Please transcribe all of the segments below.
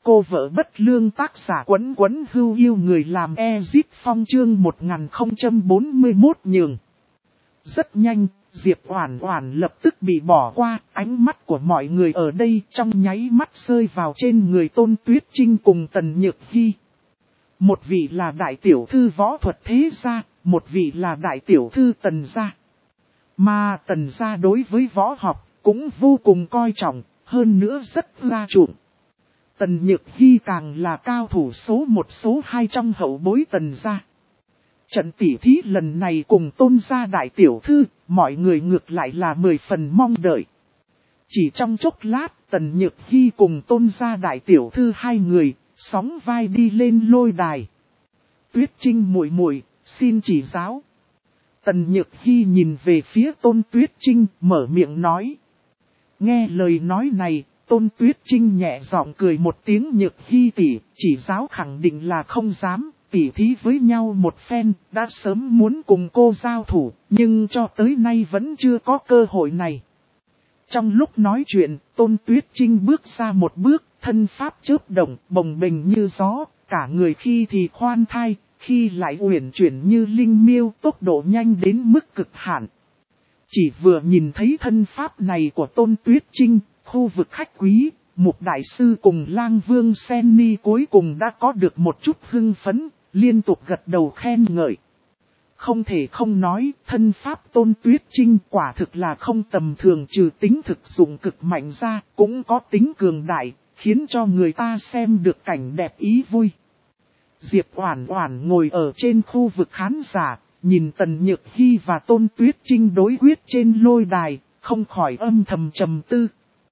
Cô vợ bất lương tác giả Quấn Quấn Hưu yêu người làm Ezip Phong chương 1041 nhường. Rất nhanh, Diệp Oản Oản lập tức bị bỏ qua, ánh mắt của mọi người ở đây trong nháy mắt rơi vào trên người Tôn Tuyết Trinh cùng Tần Nhược Hi. Một vị là đại tiểu thư võ thuật thế gia, một vị là đại tiểu thư Tần gia. Mà Tần gia đối với võ học cũng vô cùng coi trọng, hơn nữa rất ưa chuộng. Tần Nhược Hi càng là cao thủ số 1 số 2 trong hậu bối Tần gia. Trận tỉ thí lần này cùng Tôn gia đại tiểu thư, mọi người ngược lại là 10 phần mong đợi. Chỉ trong chốc lát, Tần Nhược Hi cùng Tôn gia đại tiểu thư hai người, sóng vai đi lên lôi đài. Tuyết Trinh muội muội, xin chỉ giáo. Tần Nhược Hi nhìn về phía Tôn Tuyết Trinh, mở miệng nói. Nghe lời nói này, Tôn Tuyết Trinh nhẹ giọng cười một tiếng. Nhược Hi tỷ, chỉ giáo khẳng định là không dám, tỉ thí với nhau một phen, đã sớm muốn cùng cô giao thủ, nhưng cho tới nay vẫn chưa có cơ hội này. Trong lúc nói chuyện, Tôn Tuyết Trinh bước ra một bước, thân pháp chớp động, bồng bềnh như gió, cả người khi thì khoan thai, khi lại uyển chuyển như linh miêu, tốc độ nhanh đến mức cực hạn. Chỉ vừa nhìn thấy thân pháp này của Tôn Tuyết Trinh, khu vực khách quý, Mục Đại Sư cùng Lang Vương Sen Ni cuối cùng đã có được một chút hưng phấn, liên tục gật đầu khen ngợi. Không thể không nói, thân pháp Tôn Tuyết Trinh quả thực là không tầm thường, trừ tính thực dụng cực mạnh ra, cũng có tính cường đại, khiến cho người ta xem được cảnh đẹp ý vui. Diệp Oản Oản ngồi ở trên khu vực khán giả, nhìn Tần Nhược Hi và Tôn Tuyết Trinh đối quyết trên lôi đài, không khỏi âm thầm trầm tư.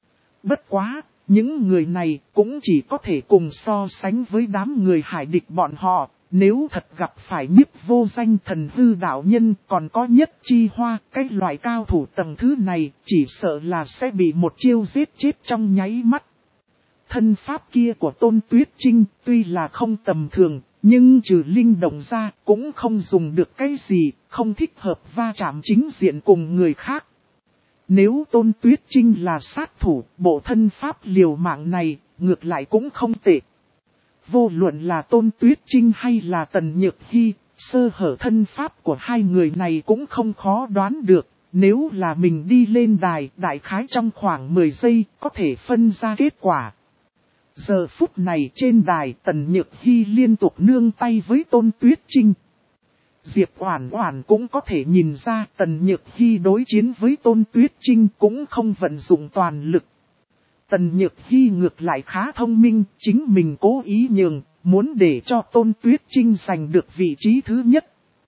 Bất quá, những người này cũng chỉ có thể cùng so sánh với đám người hải địch bọn họ. Nếu thật gặp phải Nhiếp Vô Danh Thần Hư đạo nhân còn có Nhất Chi Hoa, cái loại cao thủ tầng thứ này chỉ sợ là sẽ bị một chiêu giết chết trong nháy mắt. Thân pháp kia của Tôn Tuyết Trinh tuy là không tầm thường, nhưng trừ linh động ra cũng không dùng được cái gì, không thích hợp va chạm chính diện cùng người khác. Nếu Tôn Tuyết Trinh là sát thủ, bộ thân pháp liều mạng này ngược lại cũng không tệ. Vô luận là Tôn Tuyết Trinh hay là Tần Nhược Hi, sơ hở thân pháp của hai người này cũng không khó đoán được. Nếu là mình đi lên đài, đại khái trong khoảng 10 giây có thể phân ra kết quả. Giờ phút này trên đài, Tần Nhược Hi liên tục nương tay với Tôn Tuyết Trinh. Diệp Oản Oản cũng có thể nhìn ra Tần Nhược Hi đối chiến với Tôn Tuyết Trinh cũng không vận dụng toàn lực. Tần Nhược Hi ngược lại khá thông minh, chính mình cố ý nhường, muốn để cho Tôn Tuyết Trinh giành được vị trí thứ nhất.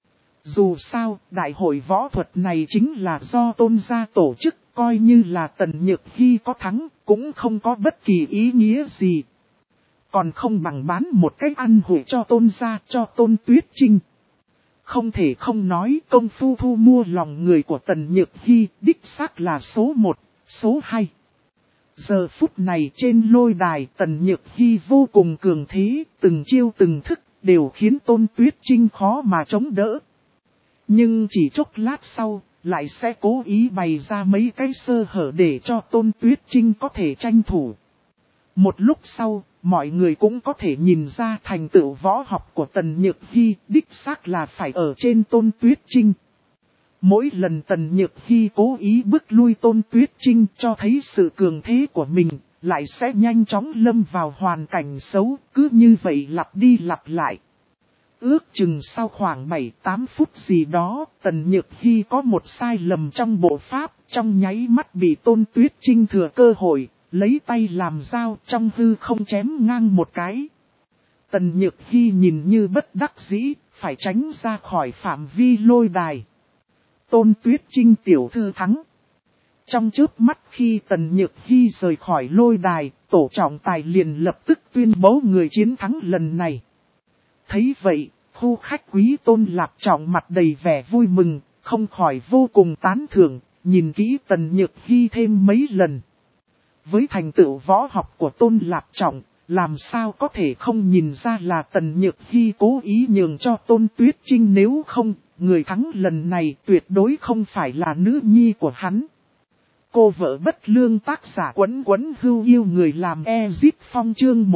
Dù sao, đại hội võ thuật này chính là do Tôn gia tổ chức, coi như là Tần Nhược Hi có thắng, cũng không có bất kỳ ý nghĩa gì. Còn không bằng bán một cách ăn hủi cho Tôn gia, cho Tôn Tuyết Trinh. Không thể không nói công phu thu mua lòng người của Tần Nhược Hi đích xác là số 1, số 2. Giờ phút này trên lôi đài Tần Nhược Hi vô cùng cường thế, từng chiêu từng thức đều khiến Tôn Tuyết Trinh khó mà chống đỡ. Nhưng chỉ chốc lát sau, lại sẽ cố ý bày ra mấy cái sơ hở để cho Tôn Tuyết Trinh có thể tranh thủ. Một lúc sau, mọi người cũng có thể nhìn ra thành tựu võ học của Tần Nhược Hi đích xác là phải ở trên Tôn Tuyết Trinh. Mỗi lần Tần Nhược Hi cố ý bước lui Tôn Tuyết Trinh cho thấy sự cường thế của mình, lại sẽ nhanh chóng lâm vào hoàn cảnh xấu, cứ như vậy lặp đi lặp lại. Ước chừng sau khoảng 7-8 phút gì đó, Tần Nhược Hi có một sai lầm trong bộ pháp, trong nháy mắt bị Tôn Tuyết Trinh thừa cơ hội, lấy tay làm dao trong hư không chém ngang một cái. Tần Nhược Hi nhìn như bất đắc dĩ, phải tránh ra khỏi phạm vi lôi đài. Tôn Tuyết Trinh tiểu thư thắng. Trong chớp mắt khi Tần Nhược Hi rời khỏi lôi đài, tổ trọng tài liền lập tức tuyên bố người chiến thắng lần này. Thấy vậy, khu khách quý Tôn Lạp Trọng mặt đầy vẻ vui mừng, không khỏi vô cùng tán thưởng, nhìn kỹ Tần Nhược Hi thêm mấy lần. Với thành tựu võ học của Tôn Lạp Trọng, làm sao có thể không nhìn ra là Tần Nhược Hi cố ý nhường cho Tôn Tuyết Trinh, nếu không, người thắng lần này tuyệt đối không phải là nữ nhi của hắn. Cô vợ bất lương tác giả Quấn Quấn Hưu yêu người làm Ezit Phong chương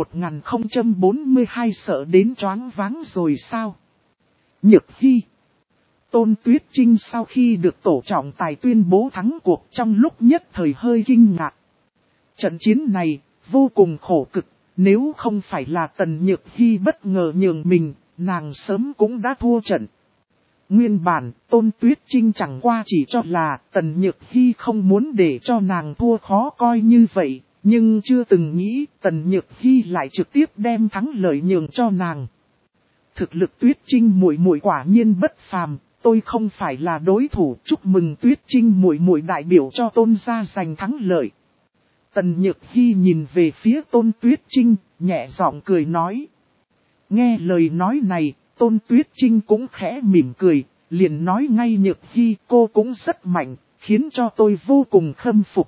1042 sợ đến choáng váng rồi sao? Nhược Hy. Tôn Tuyết Trinh sau khi được tổ trọng tài tuyên bố thắng cuộc trong lúc nhất thời hơi kinh ngạc. Trận chiến này vô cùng khổ cực, nếu không phải là Tần Nhược Hy bất ngờ nhường mình, nàng sớm cũng đã thua trận. Nguyên bản, Tôn Tuyết Trinh chẳng qua chỉ cho là Tần Nhược Hy không muốn để cho nàng thua khó coi như vậy, nhưng chưa từng nghĩ Tần Nhược Hy lại trực tiếp đem thắng lợi nhường cho nàng. Thực lực Tuyết Trinh muội muội quả nhiên bất phàm, tôi không phải là đối thủ, chúc mừng Tuyết Trinh muội muội đại biểu cho Tôn gia giành thắng lợi. Tần Nhược Hy nhìn về phía Tôn Tuyết Trinh, nhẹ giọng cười nói. Nghe lời nói này, Tôn Tuyết Trinh cũng khẽ mỉm cười, liền nói ngay Nhược Hy cô cũng rất mạnh, khiến cho tôi vô cùng khâm phục.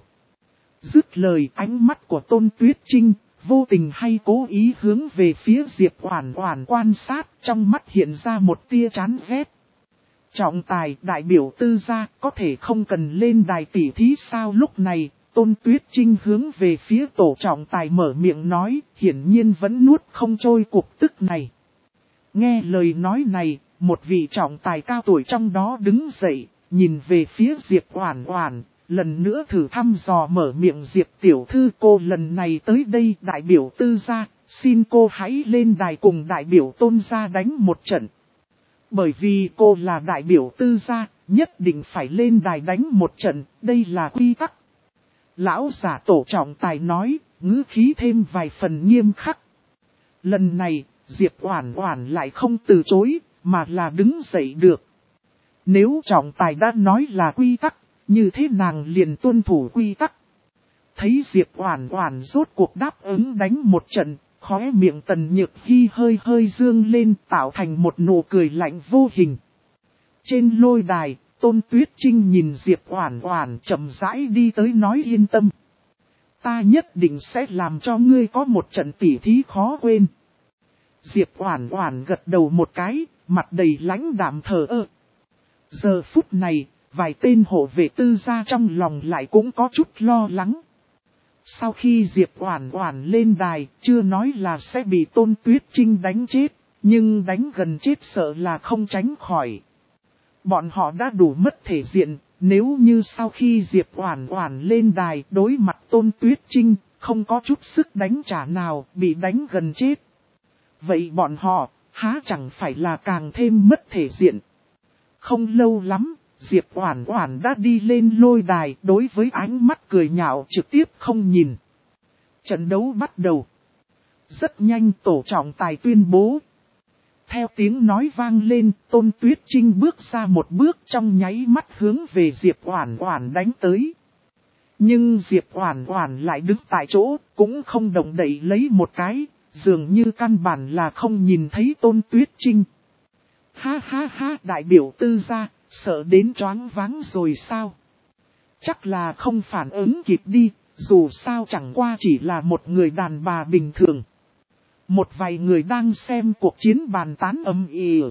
Dứt lời ánh mắt của Tôn Tuyết Trinh, vô tình hay cố ý hướng về phía Diệp Oản Oản quan sát, trong mắt hiện ra một tia chán ghét. Trọng tài đại biểu Tư gia có thể không cần lên đài tỉ thí sao? Lúc này, Tôn Tuyết Trinh hướng về phía tổ trọng tài mở miệng nói, hiển nhiên vẫn nuốt không trôi cuộc tức này. Nghe lời nói này, một vị trọng tài cao tuổi trong đó đứng dậy, nhìn về phía Diệp Oản Oản, lần nữa thử thăm dò mở miệng. Diệp tiểu thư cô lần này tới đây đại biểu Tư gia, xin cô hãy lên đài cùng đại biểu Tôn gia đánh một trận. Bởi vì cô là đại biểu Tư gia, nhất định phải lên đài đánh một trận, đây là quy tắc. Lão giả tổ trọng tài nói, ngữ khí thêm vài phần nghiêm khắc. Lần này, Diệp Oản Oản lại không từ chối, mà là đứng dậy được. Nếu trọng tài đã nói là quy tắc, như thế nàng liền tuân thủ quy tắc. Thấy Diệp Oản Oản rốt cuộc đáp ứng đánh một trận, khóe miệng Tần Nhược Hy hơi hơi dương lên tạo thành một nụ cười lạnh vô hình. Trên lôi đài, Tôn Tuyết Trinh nhìn Diệp Oản Oản chậm rãi đi tới nói yên tâm. Ta nhất định sẽ làm cho ngươi có một trận tỉ thí khó quên. Diệp Oản Oản gật đầu một cái, mặt đầy lãnh đạm thờ ơ. Giờ phút này, vài tên hộ vệ Tư gia trong lòng lại cũng có chút lo lắng. Sau khi Diệp Oản Oản lên đài, chưa nói là sẽ bị Tôn Tuyết Trinh đánh chết, nhưng đánh gần chết sợ là không tránh khỏi. Bọn họ đã đủ mất thể diện, nếu như sau khi Diệp Oản Oản lên đài đối mặt Tôn Tuyết Trinh, không có chút sức đánh trả nào, bị đánh gần chết. Vậy bọn họ, há chẳng phải là càng thêm mất thể diện. Không lâu lắm, Diệp Oản Oản đã đi lên lôi đài, đối với ánh mắt cười nhạo trực tiếp không nhìn. Trận đấu bắt đầu. Rất nhanh tổ trọng tài tuyên bố. Theo tiếng nói vang lên, Tôn Tuyết Trinh bước ra một bước trong nháy mắt hướng về Diệp Oản Oản đánh tới. Nhưng Diệp Oản Oản lại đứng tại chỗ, cũng không động đậy lấy một cái, dường như căn bản là không nhìn thấy Tôn Tuyết Trinh. Ha ha ha, đại biểu Tư gia, sợ đến choáng váng rồi sao? Chắc là không phản ứng kịp đi, dù sao chẳng qua chỉ là một người đàn bà bình thường. Một vài người đang xem cuộc chiến bàn tán ầm ĩ.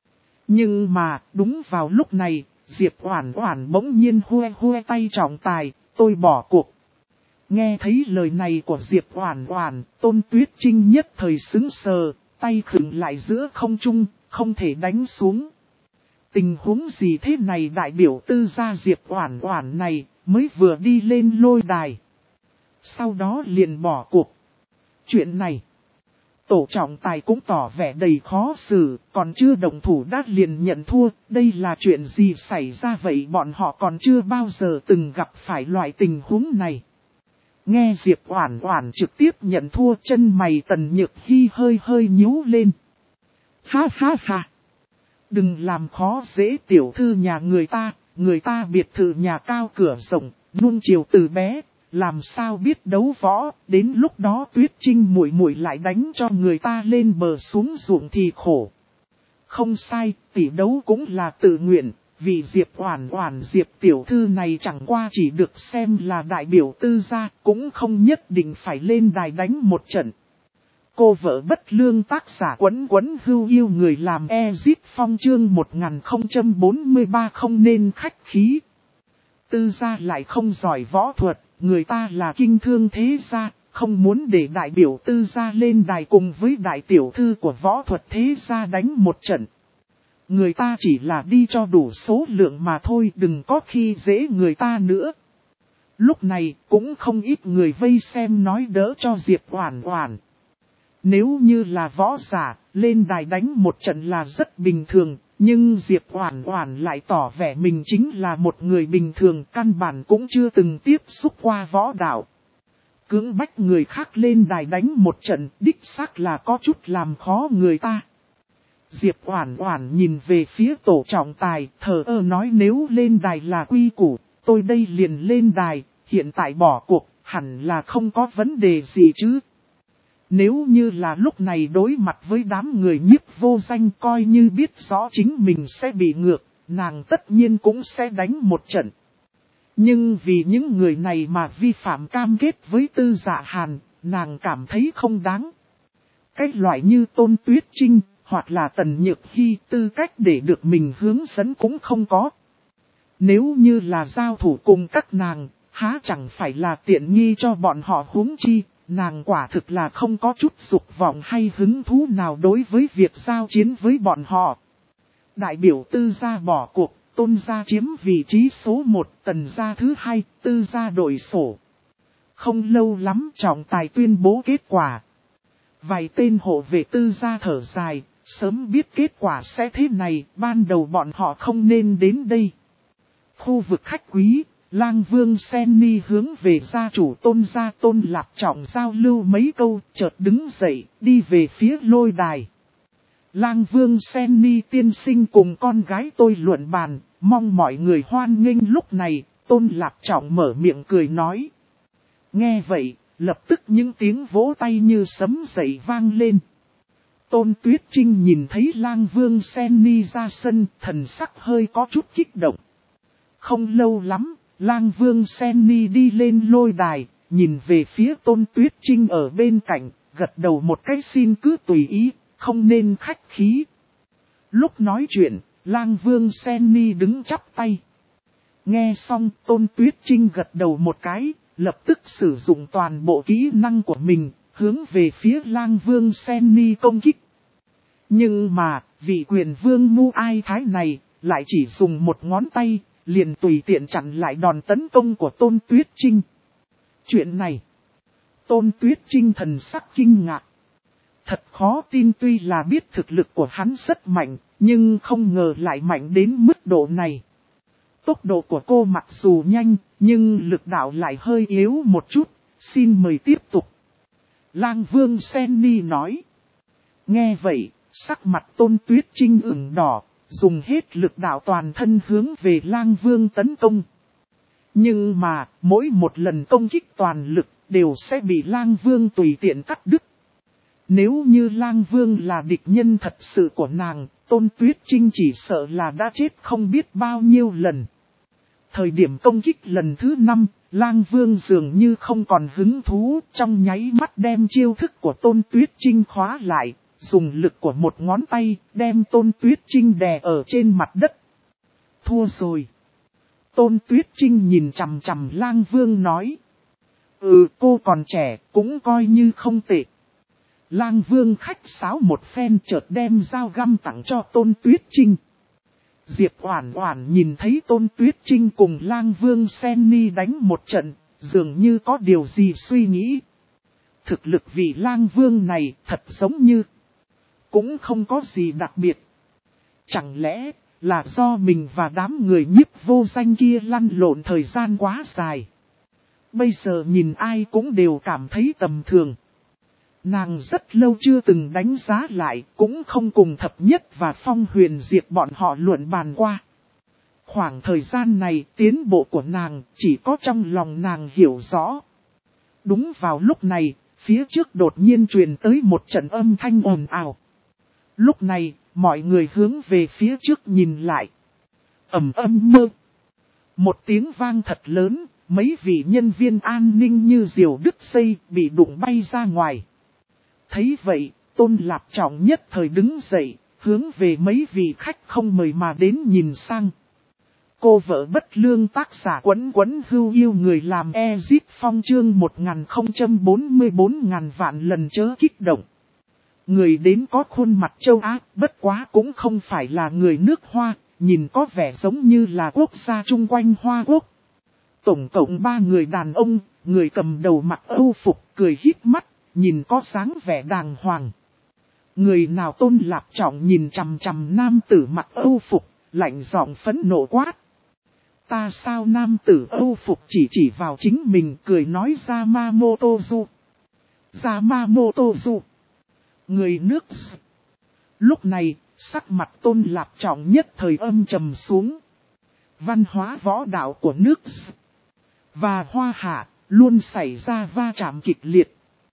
Nhưng mà, đúng vào lúc này, Diệp Oản Oản bỗng nhiên hue tay trọng tài, tôi bỏ cuộc. Nghe thấy lời này của Diệp Oản Oản, Tôn Tuyết Trinh nhất thời sững sờ, tay khựng lại giữa không trung, không thể đánh xuống. Tình huống gì thế này? Đại biểu Tư gia Diệp Oản Oản này mới vừa đi lên lôi đài, sau đó liền bỏ cuộc. Chuyện này, tổ trọng tài cũng tỏ vẻ đầy khó xử, còn chưa động thủ đã liền nhận thua, đây là chuyện gì xảy ra vậy? Bọn họ còn chưa bao giờ từng gặp phải loại tình huống này. Nghe Diệp Oản Oản trực tiếp nhận thua, chân mày Tần Nhược Hy hơi hơi nhíu lên. Ha ha ha! Đừng làm khó dễ tiểu thư nhà người ta biệt thự nhà cao cửa rộng, nuông chiều từ bé, làm sao biết đấu võ, đến lúc đó Tuyết Trinh muội muội lại đánh cho người ta lên bờ xuống ruộng thì khổ. Không sai, tỷ đấu cũng là tự nguyện, vì Diệp Oản Oản Diệp tiểu thư này chẳng qua chỉ được xem là đại biểu Tư gia, cũng không nhất định phải lên đài đánh một trận. Cô vợ bất lương tác giả Quấn Quấn Hưu yêu người làm Ezit Phong chương 1043 không nên khách khí. Tư gia lại không giỏi võ thuật, người ta là kinh thương thế gia, không muốn để đại biểu Tư gia lên đài cùng với đại tiểu thư của võ thuật thế gia đánh một trận. Người ta chỉ là đi cho đủ số lượng mà thôi, đừng có khi dễ người ta nữa. Lúc này cũng không ít người vây xem nói đỡ cho Diệp Oản Oản. Nếu như là võ giả, lên đài đánh một trận là rất bình thường, nhưng Diệp Oản Oản lại tỏ vẻ mình chính là một người bình thường, căn bản cũng chưa từng tiếp xúc qua võ đạo. Cưỡng bách người khác lên đài đánh một trận, đích xác là có chút làm khó người ta. Diệp Oản Oản nhìn về phía tổ trọng tài, thờ ơ nói nếu lên đài là quy củ, tôi đây liền lên đài, hiện tại bỏ cuộc, hẳn là không có vấn đề gì chứ. Nếu như là lúc này đối mặt với đám người nhiếp vô danh coi như biết rõ chính mình sẽ bị ngược, nàng tất nhiên cũng sẽ đánh một trận. Nhưng vì những người này mà vi phạm cam kết với Tư Dạ Hàn, nàng cảm thấy không đáng. Cái loại như Tôn Tuyết Trinh, hoặc là Tần Nhược Hy tư cách để được mình hướng dẫn cũng không có. Nếu như là giao thủ cùng các nàng, há chẳng phải là tiện nghi cho bọn họ huống chi, nàng quả thực là không có chút dục vọng hay hứng thú nào đối với việc giao chiến với bọn họ. Đại biểu Tư gia bỏ cuộc, Tôn gia chiếm vị trí số 1, Tần gia thứ 2, Tư gia đổi sổ. Không lâu lắm trọng tài tuyên bố kết quả. Vài tên hộ vệ Tư gia thở dài, sớm biết kết quả sẽ thế này, ban đầu bọn họ không nên đến đây. Khu vực khách quý, Lang Vương Senni hướng về gia chủ Tôn gia Tôn Lạp Trọng giao lưu mấy câu, chợt đứng dậy, đi về phía lôi đài. Lang Vương Senni tiên sinh cùng con gái tôi luận bàn, mong mọi người hoan nghênh. Lúc này, Tôn Lạp Trọng mở miệng cười nói. Nghe vậy, lập tức những tiếng vỗ tay như sấm dậy vang lên. Tôn Tuyết Trinh nhìn thấy Lang Vương Senni ra sân, thần sắc hơi có chút kích động. Không lâu lắm, Lang Vương Senni đi lên lôi đài, nhìn về phía Tôn Tuyết Trinh ở bên cạnh, gật đầu một cái xin cứ tùy ý, không nên khách khí. Lúc nói chuyện, Lang Vương Senni đứng chắp tay. Nghe xong Tôn Tuyết Trinh gật đầu một cái, lập tức sử dụng toàn bộ kỹ năng của mình, hướng về phía Lang Vương Senni công kích. Nhưng mà, vị quyền vương Mu Ai Thái này, lại chỉ dùng một ngón tay, liền tùy tiện chặn lại đòn tấn công của Tôn Tuyết Trinh. Chuyện này, Tôn Tuyết Trinh thần sắc kinh ngạc. Thật khó tin, tuy là biết thực lực của hắn rất mạnh, nhưng không ngờ lại mạnh đến mức độ này. Tốc độ của cô mặc dù nhanh, nhưng lực đạo lại hơi yếu một chút, xin mời tiếp tục. Lang Vương Senni nói. Nghe vậy, sắc mặt Tôn Tuyết Trinh ửng đỏ, dùng hết lực đạo toàn thân hướng về Lang Vương tấn công. Nhưng mà, mỗi một lần công kích toàn lực, đều sẽ bị Lang Vương tùy tiện cắt đứt. Nếu như Lang Vương là địch nhân thật sự của nàng, Tôn Tuyết Trinh chỉ sợ là đã chết không biết bao nhiêu lần. Thời điểm công kích lần thứ 5, Lang Vương dường như không còn hứng thú, trong nháy mắt đem chiêu thức của Tôn Tuyết Trinh khóa lại, dùng lực của một ngón tay, đem Tôn Tuyết Trinh đè ở trên mặt đất. Thua rồi. Tôn Tuyết Trinh nhìn chằm chằm Lang Vương nói. Cô còn trẻ, cũng coi như không tệ. Lang Vương khách sáo một phen chợt đem dao găm tặng cho Tôn Tuyết Trinh. Diệp Oản Oản nhìn thấy Tôn Tuyết Trinh cùng Lang Vương Senni đánh một trận, dường như có điều gì suy nghĩ. Thực lực vị Lang Vương này thật giống như cũng không có gì đặc biệt. Chẳng lẽ là do mình và đám người nhiếp vô danh kia lăn lộn thời gian quá dài. Bây giờ nhìn ai cũng đều cảm thấy tầm thường. Nàng rất lâu chưa từng đánh giá lại, cũng không cùng Thập Nhất và Phong Huyền Diệp bọn họ luận bàn qua. Khoảng thời gian này tiến bộ của nàng chỉ có trong lòng nàng hiểu rõ. Đúng vào lúc này, phía trước đột nhiên truyền tới một trận âm thanh ồn ào. Lúc này, mọi người hướng về phía trước nhìn lại. Ầm ầm mơ. Một tiếng vang thật lớn, mấy vị nhân viên an ninh như diều đứt dây bị đụng bay ra ngoài. Thấy vậy, Tôn Lạp Trọng nhất thời đứng dậy, hướng về mấy vị khách không mời mà đến nhìn sang. Cô vợ bất lương tác giả Quấn Quấn Hưu yêu người làm Ezip Phong chương 1044 ngàn vạn lần chớ kích động. Người đến có khuôn mặt châu Á, bất quá cũng không phải là người nước Hoa, nhìn có vẻ giống như là quốc gia chung quanh Hoa Quốc. Tổng cộng 3 người đàn ông, người cầm đầu mặc Âu phục, cười híp mắt, nhìn có dáng vẻ đàng hoàng. Người nào Tôn Lạp Trọng nhìn chằm chằm nam tử mặc Âu phục, lạnh giọng phẫn nộ quát. Ta sao nam tử Âu phục chỉ vào chính mình cười nói Yamamotozu. Yamamotozu. Người nước. Lúc này, sắc mặt Tôn Lạp Trọng nhất thời âm trầm xuống. Văn hóa võ đạo của nước và Hoa Hạ luôn xảy ra va chạm kịch liệt.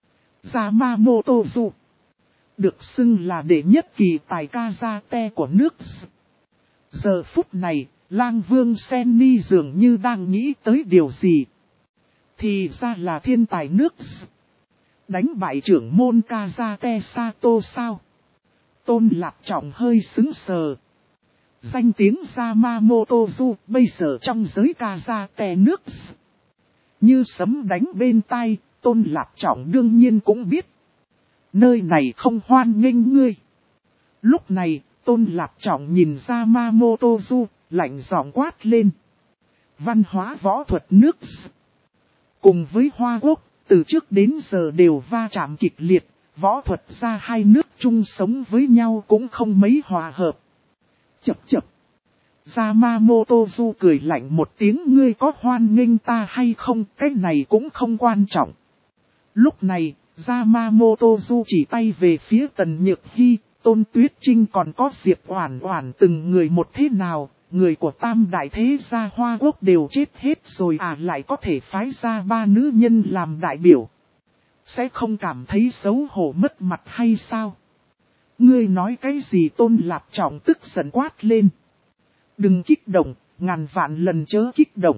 Yamamotozu được xưng là đệ nhất kỳ tài karate của nước. Giờ phút này, Lang Vương Senni dường như đang nghĩ tới điều gì. Thì ra là thiên tài nước. Đánh bại trưởng môn karate Sato sao? Tôn Lạp Trọng hơi sững sờ. Danh tiếng Yamamotozu bây giờ trong giới karate nước. Như sấm đánh bên tai, Tôn Lạp Trọng đương nhiên cũng biết. Nơi này không hoan nghênh ngươi. Lúc này, Tôn Lạp Trọng nhìn Yamamotozu, lạnh giọng quát lên. Văn hóa võ thuật nước cùng với Hoa Quốc, từ trước đến giờ đều va chạm kịch liệt, võ thuật ra hai nước chung sống với nhau cũng không mấy hòa hợp. Chập chập. Yamamotozu cười lạnh một tiếng ngươi có hoan nghênh ta hay không, cái này cũng không quan trọng. Lúc này, Yamamotozu chỉ tay về phía Tần Nhược Hy, Tôn Tuyết Trinh còn có Diệp Oản Oản từng người một thế nào, người của Tam Đại Thế gia Hoa Quốc đều chết hết rồi lại có thể phái ra 3 nữ nhân làm đại biểu. Sẽ không cảm thấy xấu hổ mất mặt hay sao? Ngươi nói cái gì? Tôn Lạp Trọng tức giận quát lên. Đừng kích động, ngàn vạn lần chớ kích động.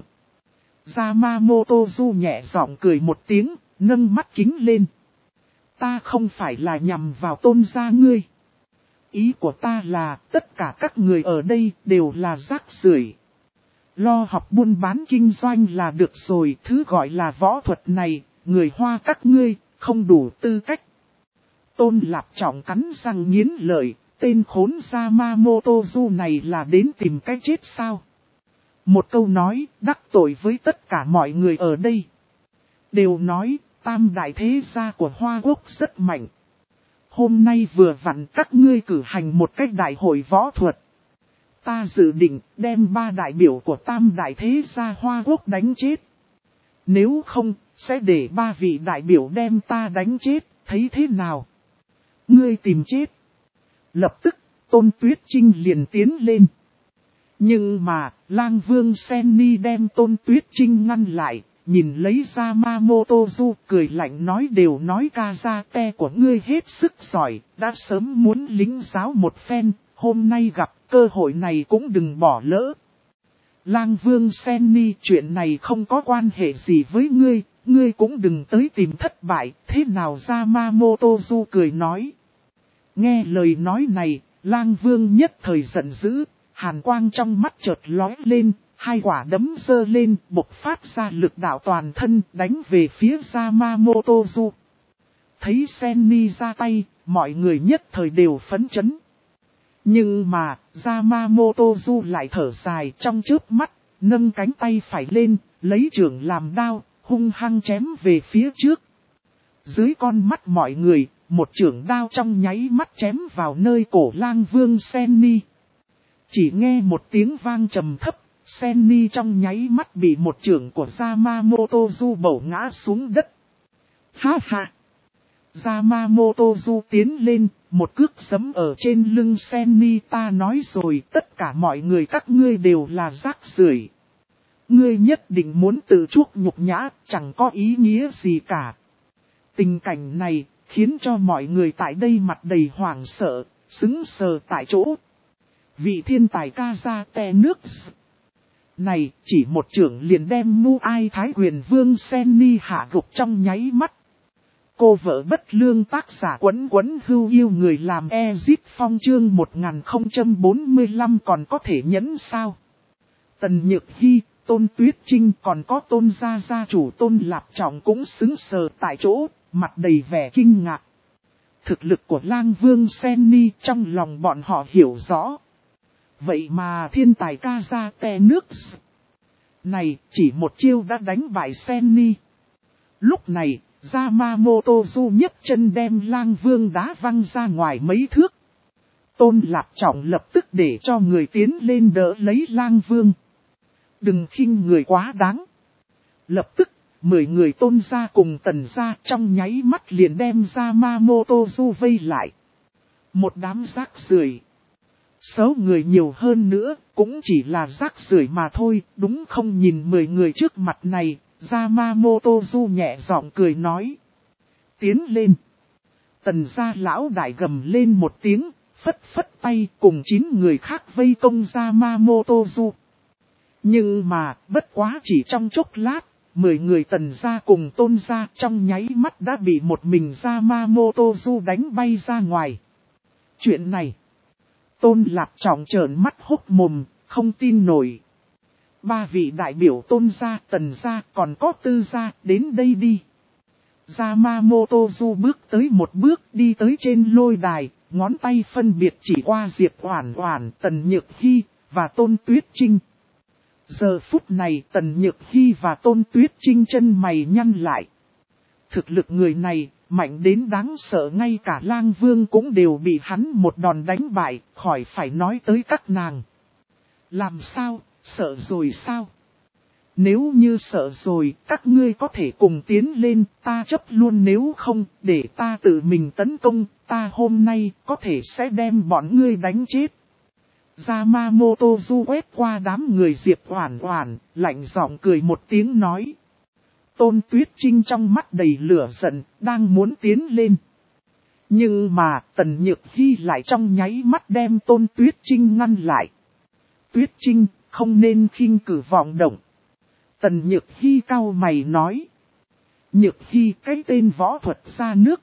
Yamamotozu nhẹ giọng cười một tiếng, nâng mắt kính lên. Ta không phải là nhằm vào Tôn gia ngươi. Ý của ta là tất cả các người ở đây đều là rác rưởi. Lo học buôn bán kinh doanh là được rồi, thứ gọi là võ thuật này, người Hoa các ngươi không đủ tư cách. Tôn Lạp Trọng cắn răng nghiến lợi, tên khốn Yamamotozu này là đến tìm cái chết sao? Một câu nói đắc tội với tất cả mọi người ở đây. Đều nói Tam Đại Thế gia của Hoa Quốc rất mạnh. Hôm nay vừa vặn các ngươi cử hành một cách đại hội võ thuật. Ta dự định đem 3 đại biểu của Tam Đại Thế gia Hoa Quốc đánh chết. Nếu không, sẽ để 3 vị đại biểu đem ta đánh chết, thấy thế nào? Ngươi tìm chết. Lập tức, Tôn Tuyết Trinh liền tiến lên. Nhưng mà, Lang Vương Senni đem Tôn Tuyết Trinh ngăn lại. Nhìn lấy Yamamotozu cười lạnh nói đều nói karate của ngươi hết sức giỏi, đã sớm muốn lính giáo một phen, hôm nay gặp cơ hội này cũng đừng bỏ lỡ. Lang Vương Senni chuyện này không có quan hệ gì với ngươi cũng đừng tới tìm thất bại, thế nào Yamamotozu cười nói. Nghe lời nói này, Lang Vương nhất thời giận dữ, hàn quang trong mắt chợt lóe lên. 2 quả đấm giơ lên, bộc phát ra lực đạo toàn thân, đánh về phía Yamamotozu. Thấy Senni ra tay, mọi người nhất thời đều phấn chấn. Nhưng mà, Yamamotozu lại thở dài trong chớp mắt, nâng cánh tay phải lên, lấy chưởng làm đao, hung hăng chém về phía trước. Dưới con mắt mọi người, một chưởng đao trong nháy mắt chém vào nơi cổ Lang Vương Senni. Chỉ nghe một tiếng vang trầm thấp. Senni trong nháy mắt bị một chưởng của Yamamotozu bổ ngã xuống đất. Ha ha! Yamamotozu tiến lên, một cước giẫm ở trên lưng Senni. Ta nói rồi, tất cả mọi người các ngươi đều là rác rưởi. Ngươi nhất định muốn tự chuốc nhục nhã, chẳng có ý nghĩa gì cả. Tình cảnh này, khiến cho mọi người tại đây mặt đầy hoảng sợ, sững sờ tại chỗ. Vị thiên tài karate nước này chỉ một chưởng liền đem Muay Thái Quyền Vương Senni hạ gục trong nháy mắt. Cô vợ bất lương tác giả Quấn Quấn Hưu yêu người làm Ezip Phong chương 1045 còn có thể nhẫn sao? Tần Nhược Hy, Tôn Tuyết Trinh còn có Tôn gia gia chủ Tôn Lạp Trọng cũng sững sờ tại chỗ, mặt đầy vẻ kinh ngạc. Thực lực của Lang Vương Senni trong lòng bọn họ hiểu rõ. Vậy mà thiên tài Kazate nước này chỉ một chiêu đã đánh bại Senni. Lúc này, Yamamoto Du nhấc chân đem Lang Vương đá văng ra ngoài mấy thước. Tôn Lạp Trọng lập tức để cho người tiến lên đỡ lấy Lang Vương. Đừng khinh người quá đáng. Lập tức, 10 người Tôn gia cùng Tần gia trong nháy mắt liền đem Yamamoto Du vây lại. Một đám rác rưởi. Số người nhiều hơn nữa, cũng chỉ là rác rưởi mà thôi, đúng không? Nhìn 10 người trước mặt này, Yamamoto Du nhẹ giọng cười nói. Tiến lên. Tần gia lão đại gầm lên một tiếng, phất phất tay cùng 9 người khác vây công Yamamoto Du. Nhưng mà, bất quá chỉ trong chốc lát, 10 người Tần gia cùng Tôn gia trong nháy mắt đã bị một mình Yamamoto Du đánh bay ra ngoài. Chuyện này, Tôn Lạp Trọng trợn mắt hốc mồm, không tin nổi. 3 vị đại biểu Tôn gia, Tần gia, còn có Tư gia, đến đây đi. Yamamoto Du bước tới một bước đi tới trên lôi đài, ngón tay phân biệt chỉ qua Diệp Oản Oản, Tần Nhược Hy và Tôn Tuyết Trinh. Giờ phút này Tần Nhược Hy và Tôn Tuyết Trinh chân mày nhăn lại. Thực lực người này mạnh đến đáng sợ, ngay cả Lang Vương cũng đều bị hắn một đòn đánh bại, khỏi phải nói tới các nàng. Làm sao, sợ rồi sao? Nếu như sợ rồi, các ngươi có thể cùng tiến lên, ta chấp luôn, nếu không, để ta tự mình tấn công, ta hôm nay có thể sẽ đem bọn ngươi đánh chết. Yamamoto Du quét qua đám người Diệp Oản Oản, lạnh giọng cười một tiếng nói. Tôn Tuyết Trinh trong mắt đầy lửa giận, đang muốn tiến lên. Nhưng mà Tần Nhược Hy lại trong nháy mắt đem Tôn Tuyết Trinh ngăn lại. Tuyết Trinh, không nên khinh cử vọng động. Tần Nhược Hy cau mày nói. Nhược Hy, cái tên võ thuật ra nước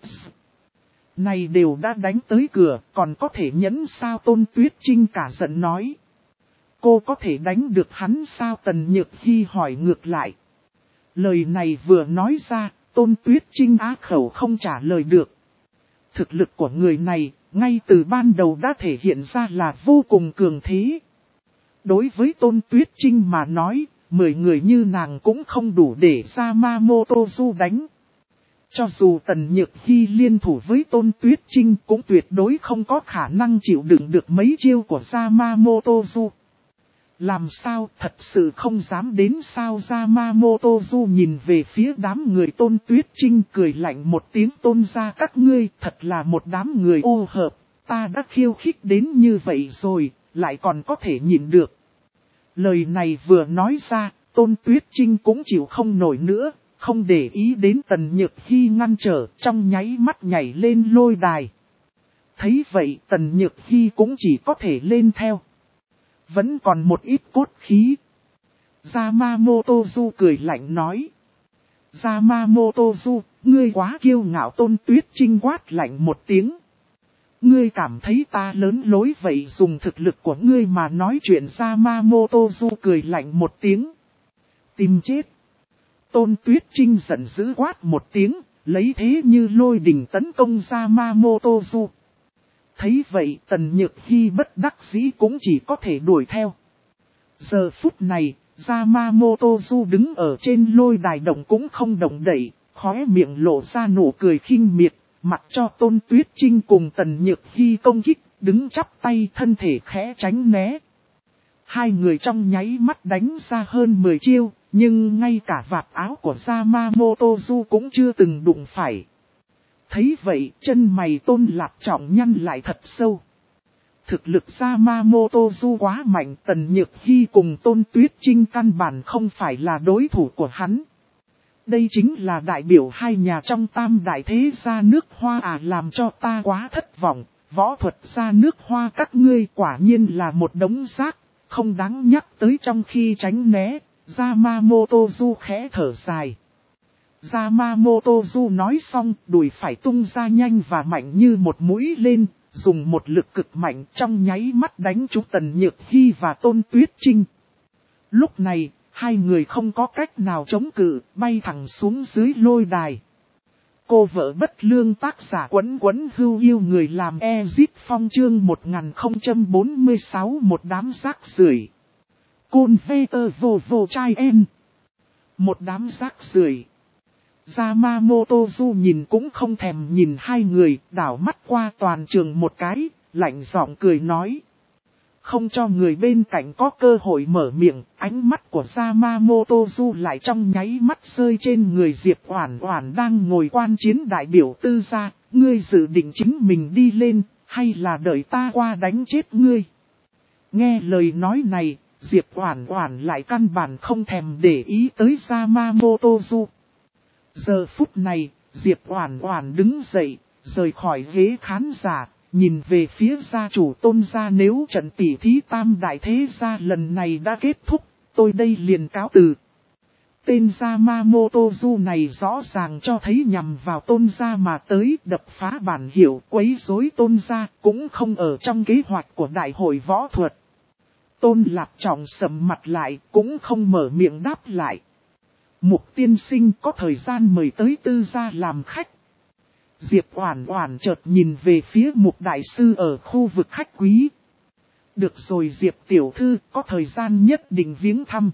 này đều đã đánh tới cửa, còn có thể nhẫn sao? Tôn Tuyết Trinh cả giận nói. Cô có thể đánh được hắn sao? Tần Nhược Hy hỏi ngược lại. Lời này vừa nói ra, Tôn Tuyết Trinh á khẩu không trả lời được. Thực lực của người này, ngay từ ban đầu đã thể hiện ra là vô cùng cường thế. Đối với Tôn Tuyết Trinh mà nói, 10 người như nàng cũng không đủ để Yamamoto Du đánh. Cho dù Tần Nhược Hy liên thủ với Tôn Tuyết Trinh cũng tuyệt đối không có khả năng chịu đựng được mấy chiêu của Yamamoto Du. Làm sao, thật sự không dám đến sao? Yamamoto Du nhìn về phía đám người Tôn Tuyết Trinh cười lạnh một tiếng. Tôn gia các ngươi thật là một đám người ô hợp, ta đã khiêu khích đến như vậy rồi, lại còn có thể nhịn được. Lời này vừa nói ra, Tôn Tuyết Trinh cũng chịu không nổi nữa, không để ý đến Tần Nhược Hy ngăn trở, trong nháy mắt nhảy lên lôi đài. Thấy vậy Tần Nhược Hy cũng chỉ có thể lên theo. Vẫn còn một ít cốt khí. Yamamoto Du cười lạnh nói. Yamamoto Du, ngươi quá kiêu ngạo. Tôn Tuyết Trinh quát lạnh một tiếng. Ngươi cảm thấy ta lớn lối vậy, dùng thực lực của ngươi mà nói chuyện? Yamamoto Du cười lạnh một tiếng. Tìm chết. Tôn Tuyết Trinh giận dữ quát một tiếng, lấy thế như lôi đình tấn công Yamamoto Du. Thấy vậy Tần Nhược Hy bất đắc dĩ cũng chỉ có thể đuổi theo. Giờ phút này, Yamamoto Du đứng ở trên lôi đài động cũng không động đậy, khóe miệng lộ ra nụ cười khinh miệt, mặc cho Tôn Tuyết Trinh cùng Tần Nhược Hy công kích, đứng chắp tay thân thể khẽ tránh né. Hai người trong nháy mắt đánh ra hơn 10 chiêu, nhưng ngay cả vạt áo của Yamamoto Du cũng chưa từng đụng phải. Thấy vậy chân mày Tôn Lạp Trọng nhăn lại thật sâu. Thực lực Yamamoto Du quá mạnh, Tần Nhược Hy cùng Tôn Tuyết Trinh căn bản không phải là đối thủ của hắn. Đây chính là đại biểu hai nhà trong tam đại thế gia nước Hoa à, làm cho ta quá thất vọng. Võ thuật gia nước Hoa các ngươi quả nhiên là một đống rác, không đáng nhắc tới. Trong khi tránh né, Yamamoto Du khẽ thở dài. Yamamoto Du nói xong, đùi phải tung ra nhanh và mạnh như một mũi lên, dùng một lực cực mạnh trong nháy mắt đánh trúng Tần Nhược Hy và Tôn Tuyết Trinh. Lúc này, hai người không có cách nào chống cự, bay thẳng xuống dưới lôi đài. Cô vợ bất lương tác giả Quấn Quấn Hưu Yêu người làm Ezit Phong chương 1046 một đám rác rưởi. Côn vê tơ vô vô trai em. Một đám rác rưởi. Yamamoto Du nhìn cũng không thèm nhìn hai người, đảo mắt qua toàn trường một cái, lạnh giọng cười nói. Không cho người bên cạnh có cơ hội mở miệng, ánh mắt của Yamamoto Du lại trong nháy mắt rơi trên người Diệp Oản Oản đang ngồi quan chiến đại biểu tư gia. Ngươi dự định chính mình đi lên, hay là đợi ta qua đánh chết ngươi? Nghe lời nói này, Diệp Oản Oản lại căn bản không thèm để ý tới Yamamoto Du. Giờ phút này, Diệp Oản Oản đứng dậy, rời khỏi ghế khán giả, nhìn về phía gia chủ Tôn gia. Nếu trận tỷ thí tam đại thế gia lần này đã kết thúc, tôi đây liền cáo từ. Tên Yamamoto Du này rõ ràng cho thấy nhằm vào Tôn gia mà tới, đập phá bản hiệu, quấy rối Tôn gia, cũng không ở trong kế hoạch của đại hội võ thuật. Tôn Lạp Trọng sầm mặt lại, cũng không mở miệng đáp lại. Mục tiên sinh có thời gian mời tới tư gia làm khách. Diệp Oản Oản chợt nhìn về phía Mục đại sư ở khu vực khách quý. Được rồi Diệp tiểu thư, có thời gian nhất định viếng thăm.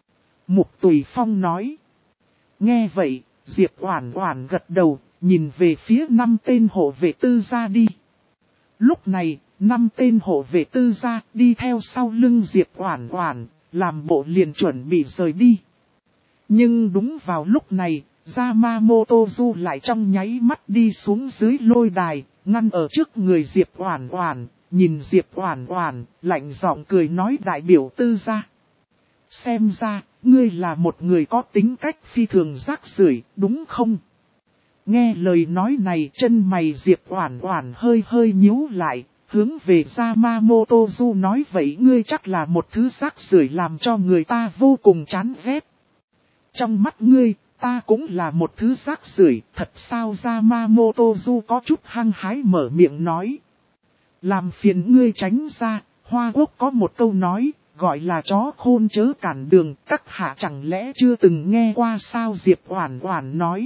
Mục Tùy Phong nói. Nghe vậy, Diệp Oản Oản gật đầu, nhìn về phía 5 tên hộ vệ tư gia đi. Lúc này, 5 tên hộ vệ tư gia đi theo sau lưng Diệp Oản Oản, làm bộ liền chuẩn bị rời đi. Nhưng đúng vào lúc này, Yamamoto Du lại trong nháy mắt đi xuống dưới lôi đài, ngăn ở trước người Diệp Oản Oản, nhìn Diệp Oản Oản, lạnh giọng cười nói đại biểu tư gia. Xem ra, ngươi là một người có tính cách phi thường rác rưởi, đúng không? Nghe lời nói này chân mày Diệp Oản Oản hơi hơi nhíu lại, hướng về Yamamoto Du nói vậy ngươi chắc là một thứ rác rưởi làm cho người ta vô cùng chán ghét. Trong mắt ngươi, ta cũng là một thứ rác rưởi, thật sao? Yamamoto Du có chút hăng hái mở miệng nói. Làm phiền ngươi tránh ra, Hoa Quốc có một câu nói, gọi là chó khôn chớ cản đường, các hạ chẳng lẽ chưa từng nghe qua sao? Diệp Oản Oản nói.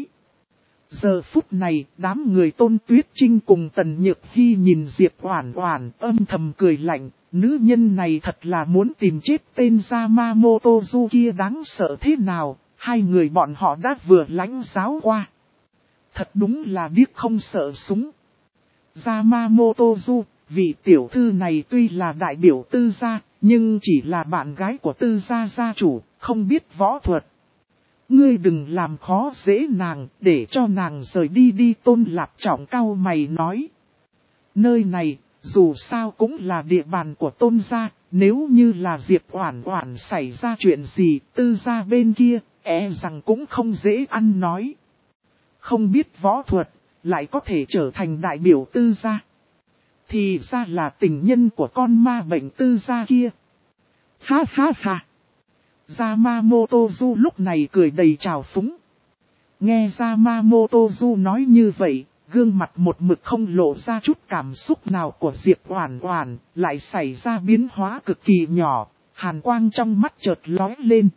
Giờ phút này, đám người Tôn Tuyết Trinh cùng Tần Nhược Hy nhìn Diệp Oản Oản âm thầm cười lạnh, nữ nhân này thật là muốn tìm chết tên Yamamoto Du kia đáng sợ thế nào, hai người bọn họ đã vừa lãnh giáo qua. Thật đúng là điếc không sợ súng. Yamamoto Du, vị tiểu thư này tuy là đại biểu tư gia, nhưng chỉ là bạn gái của tư gia gia chủ, không biết võ thuật. Ngươi đừng làm khó dễ nàng, để cho nàng rời đi đi. Tôn Lạp Trọng cau mày nói. Nơi này, dù sao cũng là địa bàn của Tôn gia, nếu như là Diệp Oản Oản xảy ra chuyện gì, tư gia bên kia, rằng cũng không dễ ăn nói. Không biết võ thuật, lại có thể trở thành đại biểu tư gia. Thì ra là tình nhân của con ma bệnh tư gia kia. Ha ha ha. Yamamoto Du lúc này cười đầy trào phúng. Nghe Yamamoto Du nói như vậy, gương mặt một mực không lộ ra chút cảm xúc nào của Diệp Oản Oản, lại xảy ra biến hóa cực kỳ nhỏ, hàn quang trong mắt chợt lóe lên.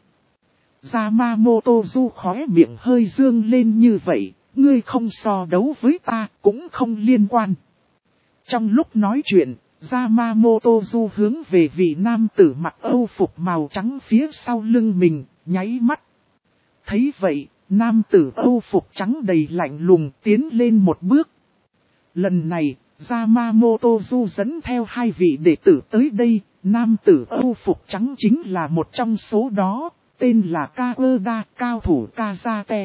Yamamoto Du khóe miệng hơi dương lên như vậy, ngươi không so đấu với ta, cũng không liên quan. Trong lúc nói chuyện, Yamamoto Du hướng về vị nam tử mặc âu phục màu trắng phía sau lưng mình, nháy mắt. Thấy vậy, nam tử âu phục trắng đầy lạnh lùng tiến lên một bước. Lần này, Yamamoto Du dẫn theo hai vị đệ tử tới đây, nam tử âu phục trắng chính là một trong số đó, tên là Kawada, cao thủ Kazate.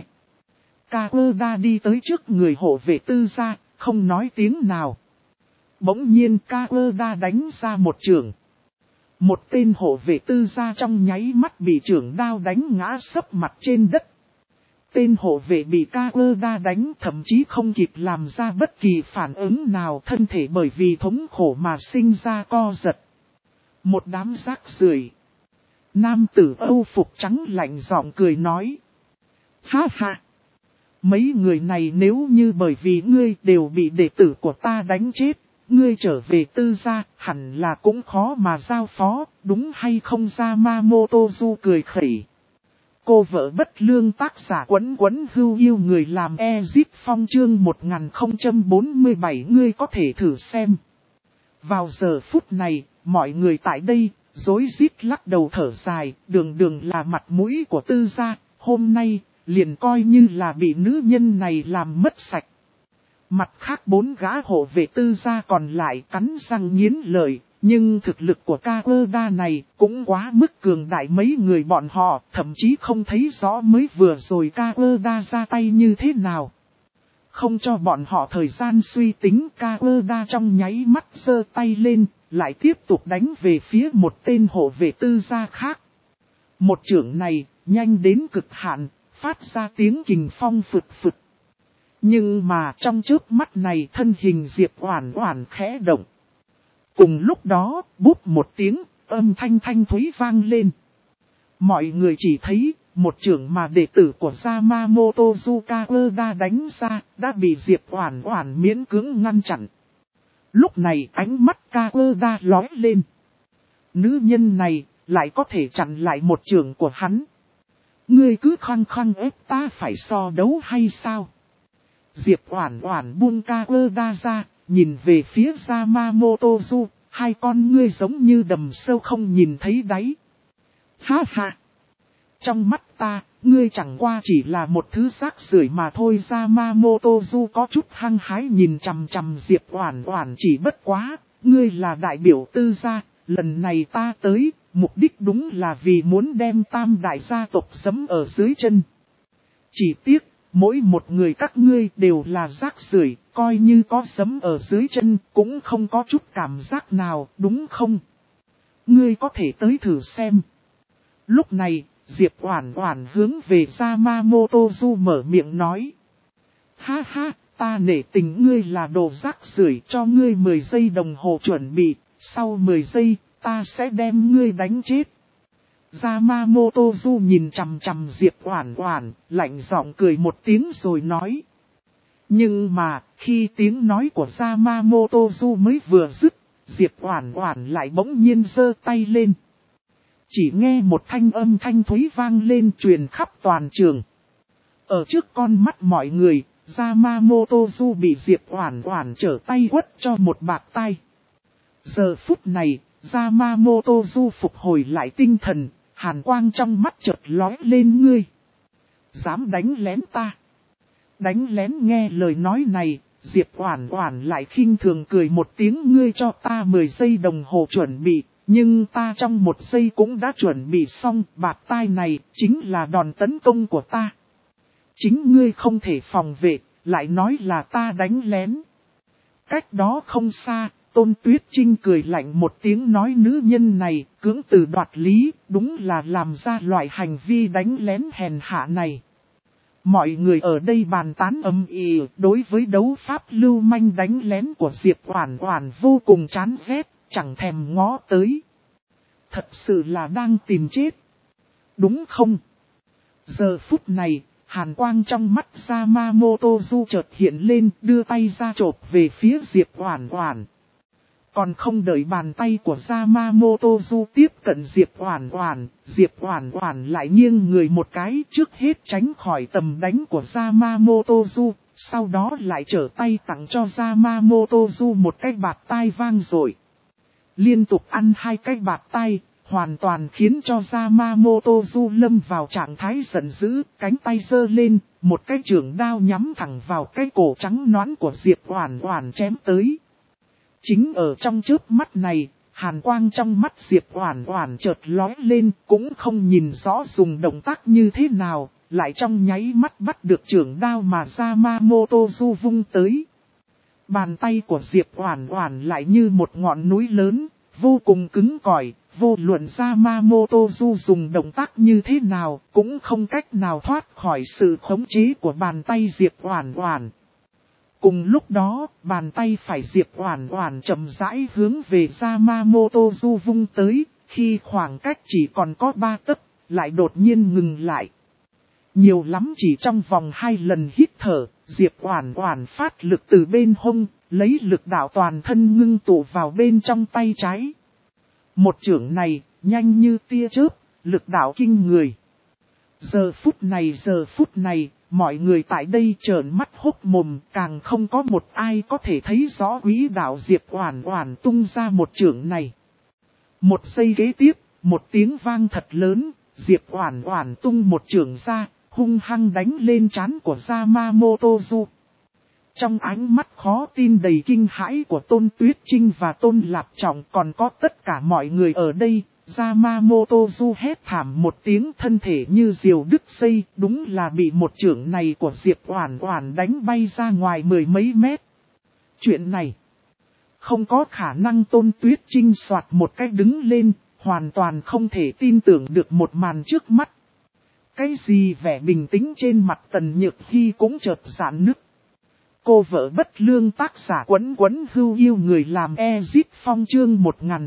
Kawada đi tới trước người hộ vệ tư gia, không nói tiếng nào. Bỗng nhiên Kawada đánh ra một chưởng. Một tên hộ vệ tư gia trong nháy mắt bị chưởng đao đánh ngã sấp mặt trên đất. Tên hộ vệ bị Kawada đánh thậm chí không kịp làm ra bất kỳ phản ứng nào, thân thể bởi vì thống khổ mà sinh ra co giật. Một đám rác rưởi. Nam tử âu phục trắng lạnh giọng cười nói. Ha ha. Mấy người này nếu như bởi vì ngươi đều bị đệ tử của ta đánh chết, ngươi trở về Tư gia, hẳn là cũng khó mà giao phó, đúng hay không? Yamamoto cười khẩy. Cô vợ bất lương tác giả quấn quấn hưu yêu người làm Ezip Phong chương 1047 ngươi có thể thử xem. Vào giờ phút này, mọi người tại đây, rối rít lắc đầu thở dài, đường đường là mặt mũi của Tư gia, hôm nay, liền coi như là bị nữ nhân này làm mất sạch. Mặt khác 4 gã hộ vệ Tư gia còn lại cắn răng nghiến lợi, nhưng thực lực của Kaoda này cũng quá mức cường đại, mấy người bọn họ thậm chí không thấy rõ mới vừa rồi Kaoda ra tay như thế nào. Không cho bọn họ thời gian suy tính, Kaoda trong nháy mắt giơ tay lên, lại tiếp tục đánh về phía một tên hộ vệ Tư gia khác. Một chưởng này, nhanh đến cực hạn, phát ra tiếng kình phong phực phực. Nhưng mà trong chớp mắt này thân hình Diệp Oản Oản khẽ động. Cùng lúc đó, búp một tiếng, âm thanh thanh thúy vang lên. Mọi người chỉ thấy, một chưởng mà đệ tử của Yamamoto Kaoda đánh ra, đã bị Diệp Oản Oản miễn cưỡng ngăn chặn. Lúc này ánh mắt Kaoda lóe lên. Nữ nhân này, lại có thể chặn lại một chưởng của hắn. Ngươi cứ khăng khăng ép ta phải so đấu hay sao? Diệp Oản Oản buông Kaoda ra, nhìn về phía Yamamoto, hai con ngươi giống như đầm sâu không nhìn thấy đáy. Ha ha! Trong mắt ta, ngươi chẳng qua chỉ là một thứ rác rưởi mà thôi. Yamamoto có chút hăng hái nhìn chằm chằm Diệp Oản Oản, chỉ bất quá, ngươi là đại biểu Tư gia, lần này ta tới, mục đích đúng là vì muốn đem Tam đại gia tộc giẫm ở dưới chân. Chỉ tiếc, mỗi một người các ngươi đều là rác rưởi, coi như có giẫm ở dưới chân cũng không có chút cảm giác nào, đúng không? Ngươi có thể tới thử xem. Lúc này, Diệp Oản Oản hướng về Yamamoto mở miệng nói. Ha ha, ta nể tình ngươi là đồ rác rưởi, cho ngươi 10 giây đồng hồ chuẩn bị, sau 10 giây, ta sẽ đem ngươi đánh chết. Yamamoto nhìn chằm chằm Diệp Oản Oản, lạnh giọng cười một tiếng rồi nói. Nhưng mà, khi tiếng nói của Yamamoto mới vừa dứt, Diệp Oản Oản lại bỗng nhiên giơ tay lên. Chỉ nghe một thanh âm thanh thúy vang lên truyền khắp toàn trường. Ở trước con mắt mọi người, Yamamoto bị Diệp Oản Oản trở tay quất cho một bạt tai. Giờ phút này, Yamamoto phục hồi lại tinh thần, hàn quang trong mắt chợt lóe lên. Ngươi dám đánh lén ta? Đánh lén? Nghe lời nói này, Diệp Oản Oản lại khinh thường cười một tiếng. Ngươi cho ta 10 giây đồng hồ chuẩn bị, nhưng ta trong 1 giây cũng đã chuẩn bị xong. Bạt tai này chính là đòn tấn công của ta. Chính ngươi không thể phòng vệ, lại nói là ta đánh lén. Cách đó không xa, Tôn Tuyết Trinh cười lạnh một tiếng nói, nữ nhân này cưỡng từ đoạt lý, đúng là làm ra loại hành vi đánh lén hèn hạ này. Mọi người ở đây bàn tán âm ĩ, đối với đấu pháp lưu manh đánh lén của Diệp Oản Oản vô cùng chán ghét, chẳng thèm ngó tới. Thật sự là đang tìm chết. Đúng không? Giờ phút này, hàn quang trong mắt Yamamoto chợt hiện lên, đưa tay ra chộp về phía Diệp Oản Oản. Còn không đợi bàn tay của Yamamoto tiếp cận Diệp Oản Oản lại nghiêng người một cái, trước hết tránh khỏi tầm đánh của Yamamoto, sau đó lại trở tay tặng cho Yamamoto một cái bạt tai vang dội. Liên tục ăn 2 cái bạt tai, hoàn toàn khiến cho Yamamoto lâm vào trạng thái giận dữ, cánh tay giơ lên, một cái chưởng đao nhắm thẳng vào cái cổ trắng nõn của Diệp Oản Oản chém tới. Chính ở trong chớp mắt này, hàn quang trong mắt Diệp Oản Oản chợt lóe lên, cũng không nhìn rõ dùng động tác như thế nào, lại trong nháy mắt bắt được chưởng đao mà Yamamoto vung tới. Bàn tay của Diệp Oản Oản lại như một ngọn núi lớn, vô cùng cứng cỏi, vô luận Yamamoto dùng động tác như thế nào, cũng không cách nào thoát khỏi sự khống chế của bàn tay Diệp Oản Oản. Cùng lúc đó, bàn tay phải Diệp Oản Oản chậm rãi hướng về Yamamoto vung tới, khi khoảng cách chỉ còn có 3 tấc, lại đột nhiên ngừng lại. Nhiều lắm chỉ trong vòng 2 lần hít thở, Diệp Oản Oản phát lực từ bên hông, lấy lực đạo toàn thân ngưng tụ vào bên trong tay trái. Một chưởng này, nhanh như tia chớp, lực đạo kinh người. Giờ phút này, mọi người tại đây trợn mắt hốc mồm, càng không có một ai có thể thấy rõ quỹ đạo Diệp Oản Oản tung ra một chưởng này. Một giây kế tiếp, một tiếng vang thật lớn, Diệp Oản Oản tung một chưởng ra, hung hăng đánh lên trán của Yamamoto Du. Trong ánh mắt khó tin đầy kinh hãi của Tôn Tuyết Trinh và Tôn Lạp Trọng còn có tất cả mọi người ở đây, Yamamoto Du hét thảm một tiếng, thân thể như diều đứt dây, đúng là bị một chưởng này của Diệp Oản Oản đánh bay ra ngoài mười mấy mét. Chuyện này không có khả năng. Tôn Tuyết Trinh soạt một cách đứng lên, hoàn toàn không thể tin tưởng được một màn trước mắt. Cái gì vẻ bình tĩnh trên mặt Tần Nhược Hi cũng chợt rạn nứt. Cô vợ bất lương tác giả Quấn Quấn Hưu Yêu người làm Ezit Phong chương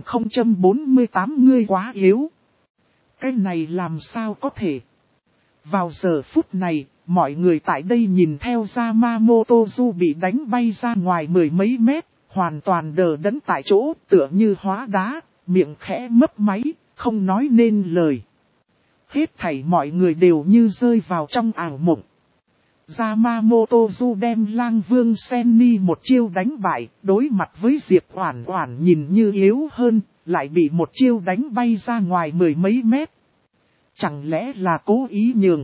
1048 ngươi quá yếu. Cái này làm sao có thể? Vào giờ phút này, mọi người tại đây nhìn theo Yamamoto Du bị đánh bay ra ngoài mười mấy mét, hoàn toàn đờ đẫn tại chỗ, tựa như hóa đá, miệng khẽ mấp máy, không nói nên lời. Hết thảy mọi người đều như rơi vào trong ảo mộng. Yamamoto Du đem Lang Vương Senni một chiêu đánh bại, đối mặt với Diệp Oản Oản nhìn như yếu hơn, lại bị một chiêu đánh bay ra ngoài mười mấy mét. Chẳng lẽ là cố ý nhường?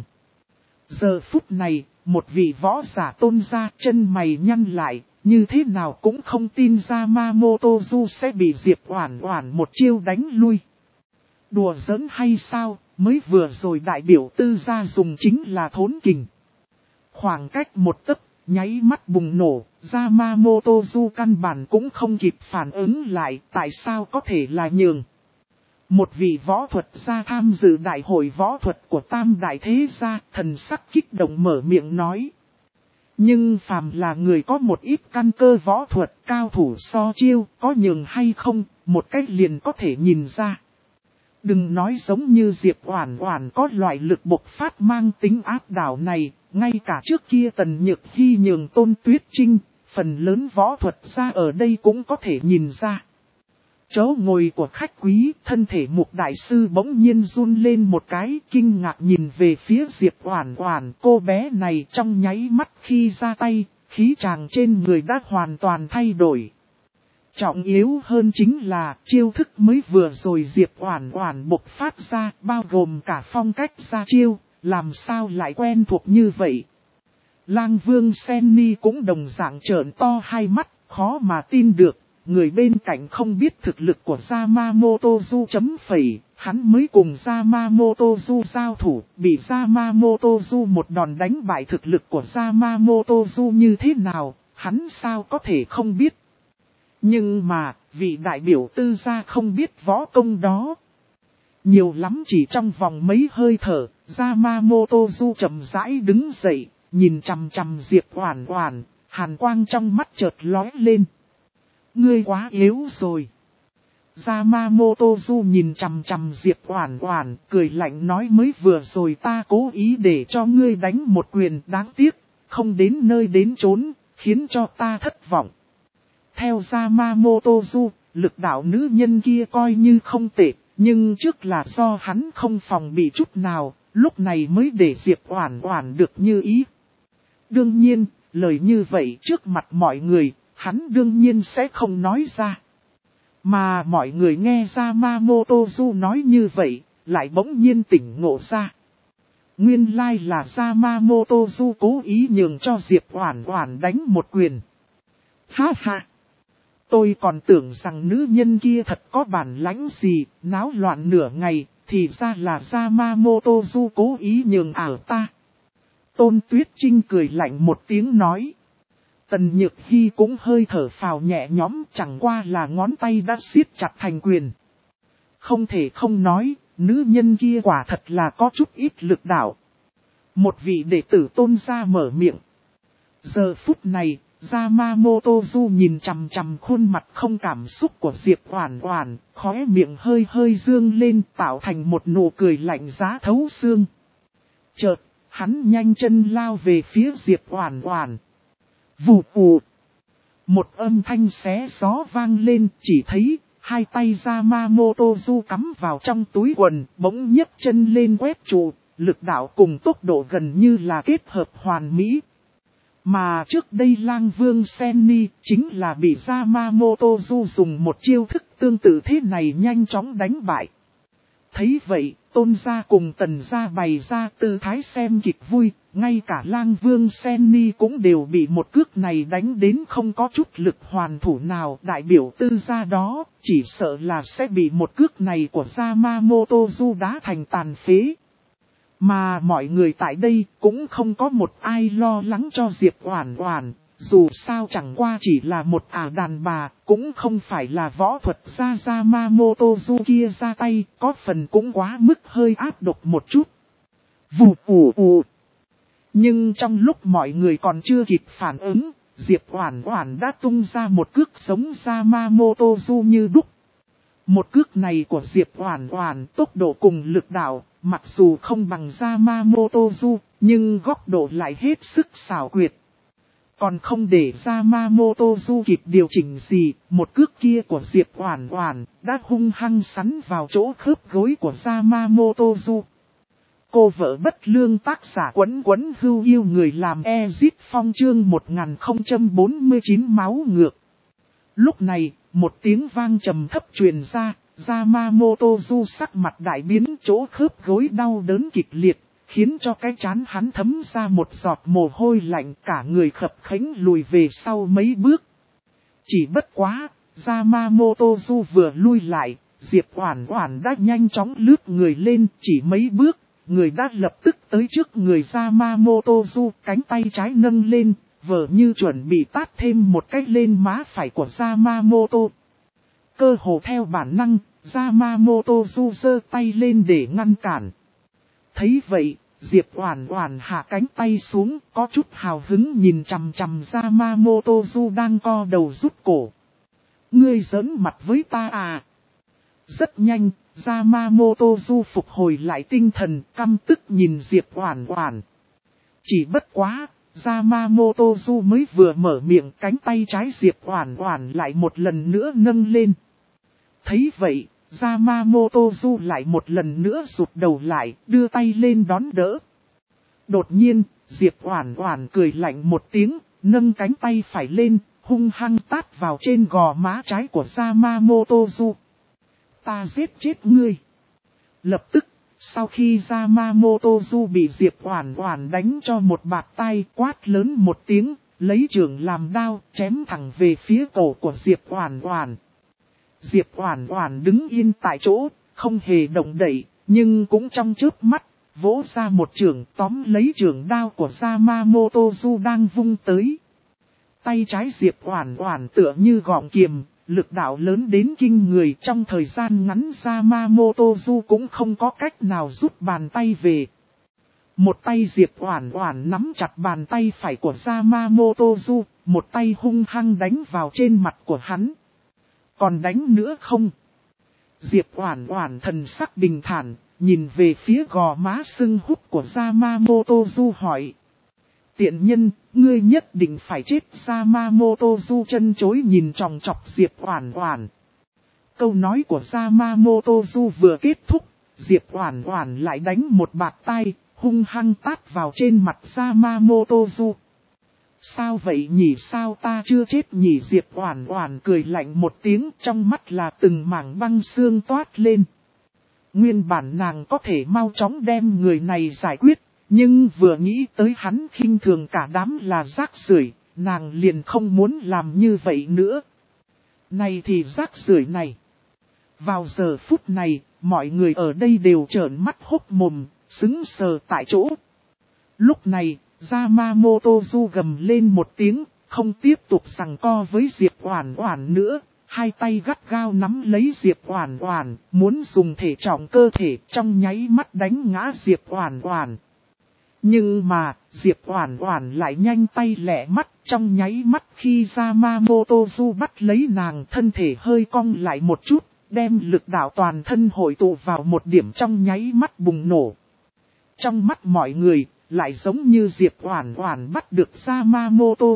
Giờ phút này, một vị võ giả Tôn gia chân mày nhăn lại, như thế nào cũng không tin Yamamoto Du sẽ bị Diệp Oản Oản một chiêu đánh lui. Đùa giỡn hay sao, mới vừa rồi đại biểu Tư gia dùng chính là thốn kình. Khoảng cách một tấc, nháy mắt bùng nổ, Yamamoto Du căn bản cũng không kịp phản ứng lại, tại sao có thể là nhường. Một vị võ thuật gia tham dự đại hội võ thuật của Tam Đại Thế Gia, thần sắc kích động mở miệng nói. Nhưng phàm là người có một ít căn cơ võ thuật, cao thủ so chiêu, có nhường hay không, một cách liền có thể nhìn ra. Đừng nói giống như Diệp Oản Oản có loại lực bộc phát mang tính áp đảo này, ngay cả trước kia Tần Nhược Hi nhường Tôn Tuyết Trinh, phần lớn võ thuật gia ở đây cũng có thể nhìn ra. Chỗ ngồi của khách quý, thân thể Mục đại sư bỗng nhiên run lên một cái, kinh ngạc nhìn về phía Diệp Oản Oản. Cô bé này trong nháy mắt khi ra tay, khí chàng trên người đã hoàn toàn thay đổi. Trọng yếu hơn chính là chiêu thức mới vừa rồi Diệp Oản Oản bộc phát ra, bao gồm cả phong cách ra chiêu, làm sao lại quen thuộc như vậy. Lang Vương Senni cũng đồng dạng trợn to hai mắt, khó mà tin được. Người bên cạnh không biết thực lực của Yamamoto Du chấm phẩy, hắn mới cùng Yamamoto Du giao thủ, bị Yamamoto Du một đòn đánh bại. Thực lực của Yamamoto Du như thế nào, hắn sao có thể không biết. Nhưng mà, vị đại biểu Tư gia không biết võ công đó. Nhiều lắm chỉ trong vòng mấy hơi thở, Yamamoto Du chậm rãi đứng dậy, nhìn chằm chằm Diệp Oản Oản, hàn quang trong mắt chợt lóe lên. Ngươi quá yếu rồi. Yamamoto Du nhìn chằm chằm Diệp Oản Oản, cười lạnh nói mới vừa rồi ta cố ý để cho ngươi đánh một quyền, đáng tiếc, không đến nơi đến chốn, khiến cho ta thất vọng. Theo Yamamoto Du, lực đạo nữ nhân kia coi như không tệ, nhưng trước là do hắn không phòng bị chút nào, lúc này mới để Diệp Oản Oản được như ý. Đương nhiên, lời như vậy trước mặt mọi người, hắn đương nhiên sẽ không nói ra. Mà mọi người nghe Yamamoto Du nói như vậy, lại bỗng nhiên tỉnh ngộ ra. Nguyên lai là Yamamoto Du cố ý nhường cho Diệp Oản Oản đánh một quyền. Ha ha! Tôi còn tưởng rằng nữ nhân kia thật có bản lãnh gì, náo loạn nửa ngày, thì ra là Yamamoto Du cố ý nhường ảo ta. Tôn Tuyết Trinh cười lạnh một tiếng nói. Tần Nhược Hi cũng hơi thở phào nhẹ nhõm, chẳng qua là ngón tay đã siết chặt thành quyền. Không thể không nói, nữ nhân kia quả thật là có chút ít lực đạo. Một vị đệ tử Tôn gia mở miệng. Giờ phút này, Yamamoto Du nhìn chằm chằm khuôn mặt không cảm xúc của Diệp Oản Oản, khóe miệng hơi hơi dương lên tạo thành một nụ cười lạnh giá thấu xương. Chợt, hắn nhanh chân lao về phía Diệp Oản Oản. Vù vù. Một âm thanh xé gió vang lên, chỉ thấy hai tay Yamamoto Du cắm vào trong túi quần, bỗng nhấc chân lên quét trụ, lực đạo cùng tốc độ gần như là kết hợp hoàn mỹ. Mà trước đây Lang Vương Senni chính là bị Yamamoto Du dùng một chiêu thức tương tự thế này nhanh chóng đánh bại. Thấy vậy, Tôn gia cùng Tần gia bày ra tư thái xem kịch vui, ngay cả Lang Vương Senni cũng đều bị một cước này đánh đến không có chút lực hoàn thủ nào. Đại biểu tư gia đó, chỉ sợ là sẽ bị một cước này của Yamamoto Du đá thành tàn phế. Mà mọi người tại đây cũng không có một ai lo lắng cho Diệp Oản Oản, dù sao chẳng qua chỉ là một đàn bà, cũng không phải là võ thuật gia Yamamoto Du kia ra tay, có phần cũng quá mức hơi áp độc một chút. Vù vù vù. Nhưng trong lúc mọi người còn chưa kịp phản ứng, Diệp Oản Oản đã tung ra một cước giống Yamamoto Du như đúc. Một cước này của Diệp Oản Oản tốc độ cùng lực đạo, mặc dù không bằng Yamamoto Du, nhưng góc độ lại hết sức xảo quyệt. Còn không để Yamamoto Du kịp điều chỉnh gì, một cước kia của Diệp Oản Oản đã hung hăng sắn vào chỗ khớp gối của Yamamoto Du. Cô vợ bất lương tác giả Quấn Quấn Hưu Yêu Người làm Ezit Phong chương 1049 máu ngược. Lúc này, một tiếng vang trầm thấp truyền ra, Yamamoto Du sắc mặt đại biến, chỗ khớp gối đau đớn kịch liệt, khiến cho cái trán hắn thấm ra một giọt mồ hôi lạnh, cả người khập khẽnh lùi về sau mấy bước. Chỉ bất quá, Yamamoto Du vừa lui lại, Diệp Oản Oản đã nhanh chóng lướt người lên, chỉ mấy bước, người đã lập tức tới trước người Yamamoto Du, cánh tay trái nâng lên, vờ như chuẩn bị tát thêm một cái lên má phải của Yamamoto. Cơ hồ theo bản năng, Yamamoto Du giơ tay lên để ngăn cản. Thấy vậy, Diệp Oản Oản hạ cánh tay xuống, có chút hào hứng nhìn chằm chằm Yamamoto Du đang co đầu rút cổ. Ngươi giỡn mặt với ta à? Rất nhanh, Yamamoto Du phục hồi lại tinh thần, căm tức nhìn Diệp Oản Oản. Chỉ bất quá, Yamamoto Du mới vừa mở miệng, cánh tay trái Diệp Oản Oản lại một lần nữa nâng lên. Thấy vậy, Yamamoto Du lại một lần nữa rụt đầu lại, đưa tay lên đón đỡ. Đột nhiên, Diệp Oản Oản cười lạnh một tiếng, nâng cánh tay phải lên, hung hăng tát vào trên gò má trái của Yamamoto Du. Ta giết chết ngươi. Lập tức, sau khi Yamamoto Du bị Diệp Oản Oản đánh cho một bạt tai, quát lớn một tiếng, lấy chưởng làm đao, chém thẳng về phía cổ của Diệp Oản Oản. Diệp Oản Oản đứng yên tại chỗ, không hề động đậy, nhưng cũng trong chớp mắt, vỗ ra một chưởng tóm lấy chưởng đao của Yamamoto Du đang vung tới. Tay trái Diệp Oản Oản tựa như gọng kiềm, lực đạo lớn đến kinh người, trong thời gian ngắn Yamamoto Du cũng không có cách nào rút bàn tay về. Một tay Diệp Oản Oản nắm chặt bàn tay phải của Yamamoto Du, một tay hung hăng đánh vào trên mặt của hắn. Còn đánh nữa không? Diệp Oản Oản thần sắc bình thản, nhìn về phía gò má sưng húp của Yamamoto Du hỏi. Tiện nhân, ngươi nhất định phải chết. Yamamoto Du chân chối nhìn chòng chọc Diệp Oản Oản. Câu nói của Yamamoto Du vừa kết thúc, Diệp Oản Oản lại đánh một bạt tai, hung hăng tát vào trên mặt Yamamoto Du. Sao vậy nhỉ, sao ta chưa chết nhỉ? Diệp Oản Oản cười lạnh một tiếng, trong mắt là từng mảng băng xương toát lên. Nguyên bản nàng có thể mau chóng đem người này giải quyết, nhưng vừa nghĩ tới hắn khinh thường cả đám là rác rưởi, nàng liền không muốn làm như vậy nữa. Này thì rác rưởi này. Vào giờ phút này, mọi người ở đây đều trợn mắt hốc mồm, sững sờ tại chỗ. Lúc này, Yamamoto Du gầm lên một tiếng, không tiếp tục giằng co với Diệp Oản Oản nữa, hai tay gắt gao nắm lấy Diệp Oản Oản, muốn dùng thể trọng cơ thể trong nháy mắt đánh ngã Diệp Oản Oản. Nhưng mà, Diệp Oản Oản lại nhanh tay lẹ mắt, trong nháy mắt khi Yamamoto Du bắt lấy nàng, thân thể hơi cong lại một chút, đem lực đạo toàn thân hội tụ vào một điểm, trong nháy mắt bùng nổ. Trong mắt mọi người, lại giống như Diệp Oản Oản bắt được Yamamoto Du,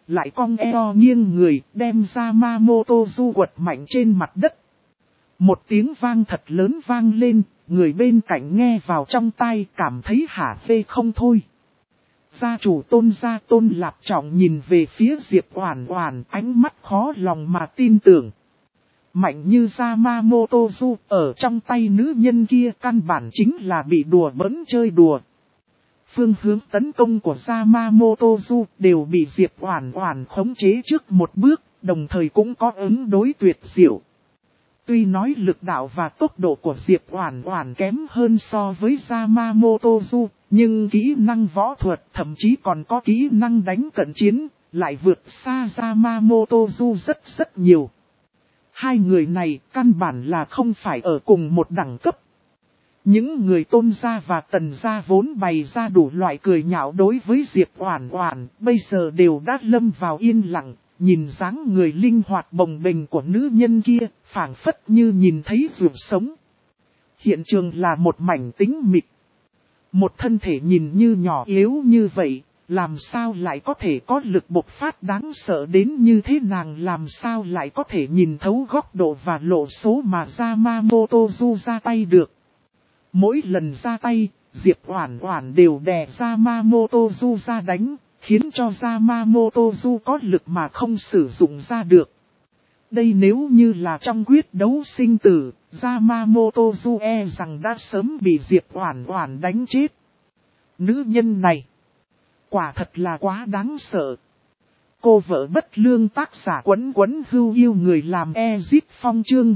lại cong eo nghiêng người, đem Yamamoto quật mạnh trên mặt đất. Một tiếng vang thật lớn vang lên, người bên cạnh nghe vào trong tai cảm thấy hả hê không thôi. Gia chủ Tôn Lạp Trọng nhìn về phía Diệp Oản Oản, ánh mắt khó lòng mà tin tưởng. Mạnh như Yamamoto ở trong tay nữ nhân kia căn bản chính là bị đùa bỡn chơi đùa. Phương hướng tấn công của Yamamoto đều bị Diệp Oản Oản khống chế trước một bước, đồng thời cũng có ứng đối tuyệt diệu. Tuy nói lực đạo và tốc độ của Diệp Oản Oản kém hơn so với Yamamoto, nhưng kỹ năng võ thuật thậm chí còn có kỹ năng đánh cận chiến, lại vượt xa Yamamoto rất nhiều. Hai người này căn bản là không phải ở cùng một đẳng cấp. Những người Tôn gia và Tần gia vốn bày ra đủ loại cười nhạo đối với Diệp Oản Oản, bây giờ đều đã lâm vào yên lặng, nhìn dáng người linh hoạt bồng bềnh của nữ nhân kia, phảng phất như nhìn thấy ruột sống. Hiện trường là một mảnh tĩnh mịch. Một thân thể nhìn như nhỏ yếu như vậy, làm sao lại có thể có lực bộc phát đáng sợ đến như thế, nàng làm sao lại có thể nhìn thấu góc độ và lộ số mà Yamamoto ra tay được. Mỗi lần ra tay, Diệp Oản Oản đều đè Yamamoto ra đánh, khiến cho Yamamoto có lực mà không sử dụng ra được. Đây nếu như là trong quyết đấu sinh tử, Yamamoto e rằng đã sớm bị Diệp Oản Oản đánh chết. Nữ nhân này, quả thật là quá đáng sợ. Cô vợ bất lương, tác giả Quấn Quấn Hưu Yêu người làm Ezip Phong, chương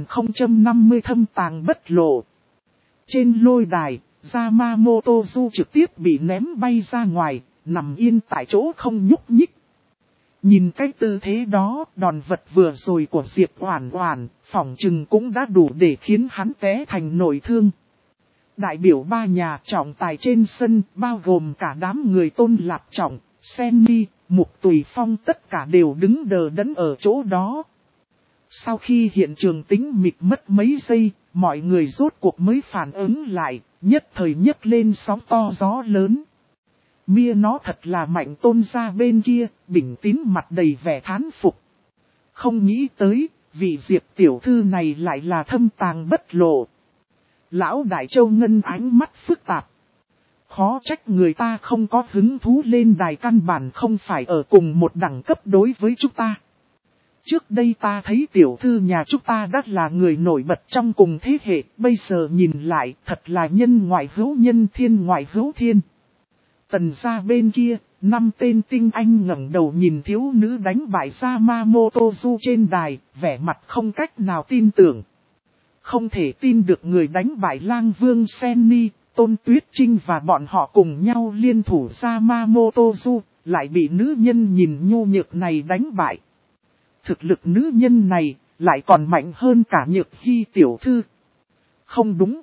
1050 thâm tàng bất lộ. Trên lôi đài, Yamamoto trực tiếp bị ném bay ra ngoài, nằm yên tại chỗ không nhúc nhích. Nhìn cái tư thế đó, đòn vật vừa rồi của Diệp Oản Oản, phỏng chừng cũng đã đủ để khiến hắn té thành nội thương. Đại biểu ba nhà trọng tài trên sân, bao gồm cả đám người Tôn Lạp Trọng, Senni, Mục Tùy Phong, tất cả đều đứng đờ đẫn ở chỗ đó. Sau khi hiện trường tĩnh mịch mất mấy giây, mọi người rốt cuộc mới phản ứng lại, nhất thời nhấc lên sóng to gió lớn. Mia nó thật là mạnh, Tôn gia bên kia, bình tín mặt đầy vẻ thán phục. Không nghĩ tới, vị Diệp tiểu thư này lại là thâm tàng bất lộ. Lão Đại Châu Ngân ánh mắt phức tạp. Khó trách người ta không có hứng thú lên đài, căn bản không phải ở cùng một đẳng cấp đối với chúng ta. Trước đây ta thấy tiểu thư nhà chúng ta đã là người nổi bật trong cùng thế hệ, bây giờ nhìn lại thật là nhân ngoại hữu nhân, thiên ngoại hữu thiên. Tần gia bên kia, 5 tên tinh anh ngẩng đầu nhìn thiếu nữ đánh bại Yamamoto trên đài, vẻ mặt không cách nào tin tưởng. Không thể tin được người đánh bại Lang Vương Senni, Tôn Tuyết Trinh và bọn họ cùng nhau liên thủ Yamamoto, lại bị nữ nhân nhìn nhu nhược này đánh bại. Thực lực nữ nhân này lại còn mạnh hơn cả Nhược Hy tiểu thư. Không đúng,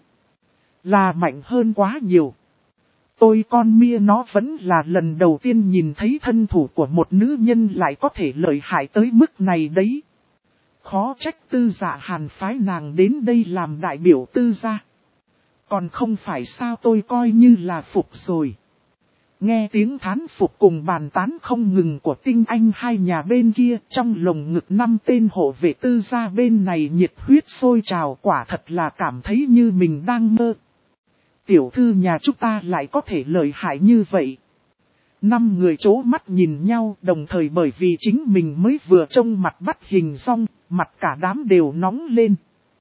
là mạnh hơn quá nhiều. Tôi con Mia nó vẫn là lần đầu tiên nhìn thấy thân thủ của một nữ nhân lại có thể lợi hại tới mức này đấy. Khó trách Tư Dạ Hàn phái nàng đến đây làm đại biểu Tư gia. Còn không phải sao, tôi coi như là phục rồi. Nghe tiếng thán phục cùng bàn tán không ngừng của tinh anh hai nhà bên kia, trong lồng ngực 5 tên hộ vệ Tư gia bên này nhiệt huyết sôi trào, quả thật là cảm thấy như mình đang mơ. Tiểu thư nhà chúng ta lại có thể lợi hại như vậy. 5 người chố mắt nhìn nhau, đồng thời bởi vì chính mình mới vừa trông mặt bắt hình xong, mặt cả đám đều nóng lên.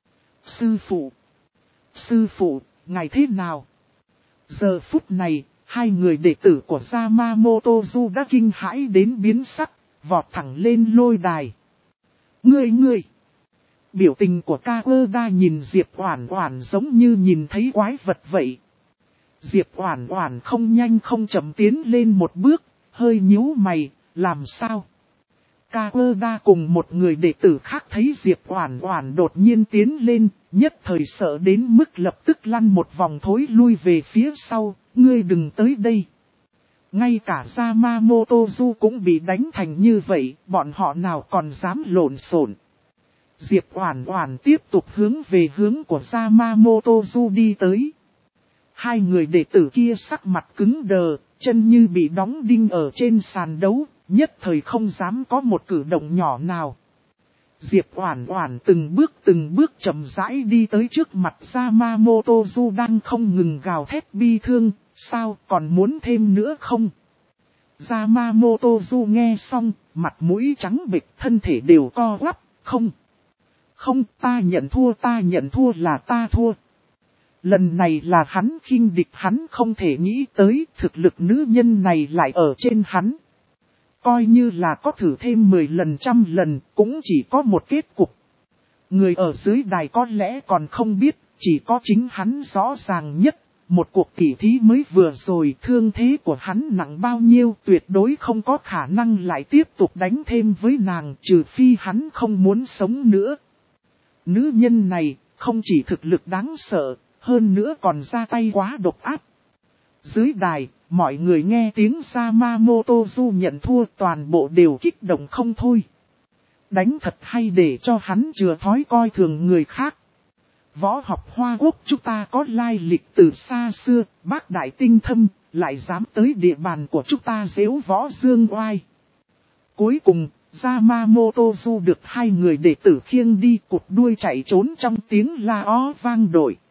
Sư phụ, ngài thế nào? Giờ phút này, hai người đệ tử của Yamamoto đã kinh hãi đến biến sắc, vọt thẳng lên lôi đài. Ngươi! Biểu tình của Kakuda nhìn Diệp Oản Oản giống như nhìn thấy quái vật vậy. Diệp Oản Oản không nhanh không chậm tiến lên một bước, hơi nhíu mày, làm sao? Kakuda cùng một người đệ tử khác thấy Diệp Oản Oản đột nhiên tiến lên, nhất thời sợ đến mức lập tức lăn một vòng thối lui về phía sau, ngươi đừng tới đây. Ngay cả Yamamoto cũng bị đánh thành như vậy, bọn họ nào còn dám lộn xộn. Diệp Oản Oản tiếp tục hướng về hướng của Yamamoto đi tới. Hai người đệ tử kia sắc mặt cứng đờ, chân như bị đóng đinh ở trên sàn đấu, nhất thời không dám có một cử động nhỏ nào. Diệp Oản Oản từng bước chậm rãi đi tới trước mặt Yamamotozu đang không ngừng gào thét bi thương, sao còn muốn thêm nữa không? Yamamotozu nghe xong, mặt mũi trắng bệch, thân thể đều co quắp, không, ta nhận thua là ta thua. Lần này là hắn khinh địch, hắn không thể nghĩ tới thực lực nữ nhân này lại ở trên hắn. Coi như là có thử thêm 10 lần 100 lần, cũng chỉ có một kết cục. Người ở dưới đài có lẽ còn không biết, chỉ có chính hắn rõ ràng nhất. Một cuộc tỉ thí mới vừa rồi, thương thế của hắn nặng bao nhiêu, tuyệt đối không có khả năng lại tiếp tục đánh thêm với nàng, trừ phi hắn không muốn sống nữa. Nữ nhân này, không chỉ thực lực đáng sợ, hơn nữa còn ra tay quá độc ác. Dưới đài, mọi người nghe tiếng Yamamotozu nhận thua, toàn bộ đều kích động không thôi. Đánh thật hay để cho hắn chừa thói coi thường người khác. Võ học Hoa Quốc chúng ta có lai lịch từ xa xưa, bác đại tinh thâm, lại dám tới địa bàn của chúng ta giễu võ dương oai. Cuối cùng, Yamamotozu được hai người đệ tử khiêng đi, cụt đuôi chạy trốn trong tiếng la ó vang dội.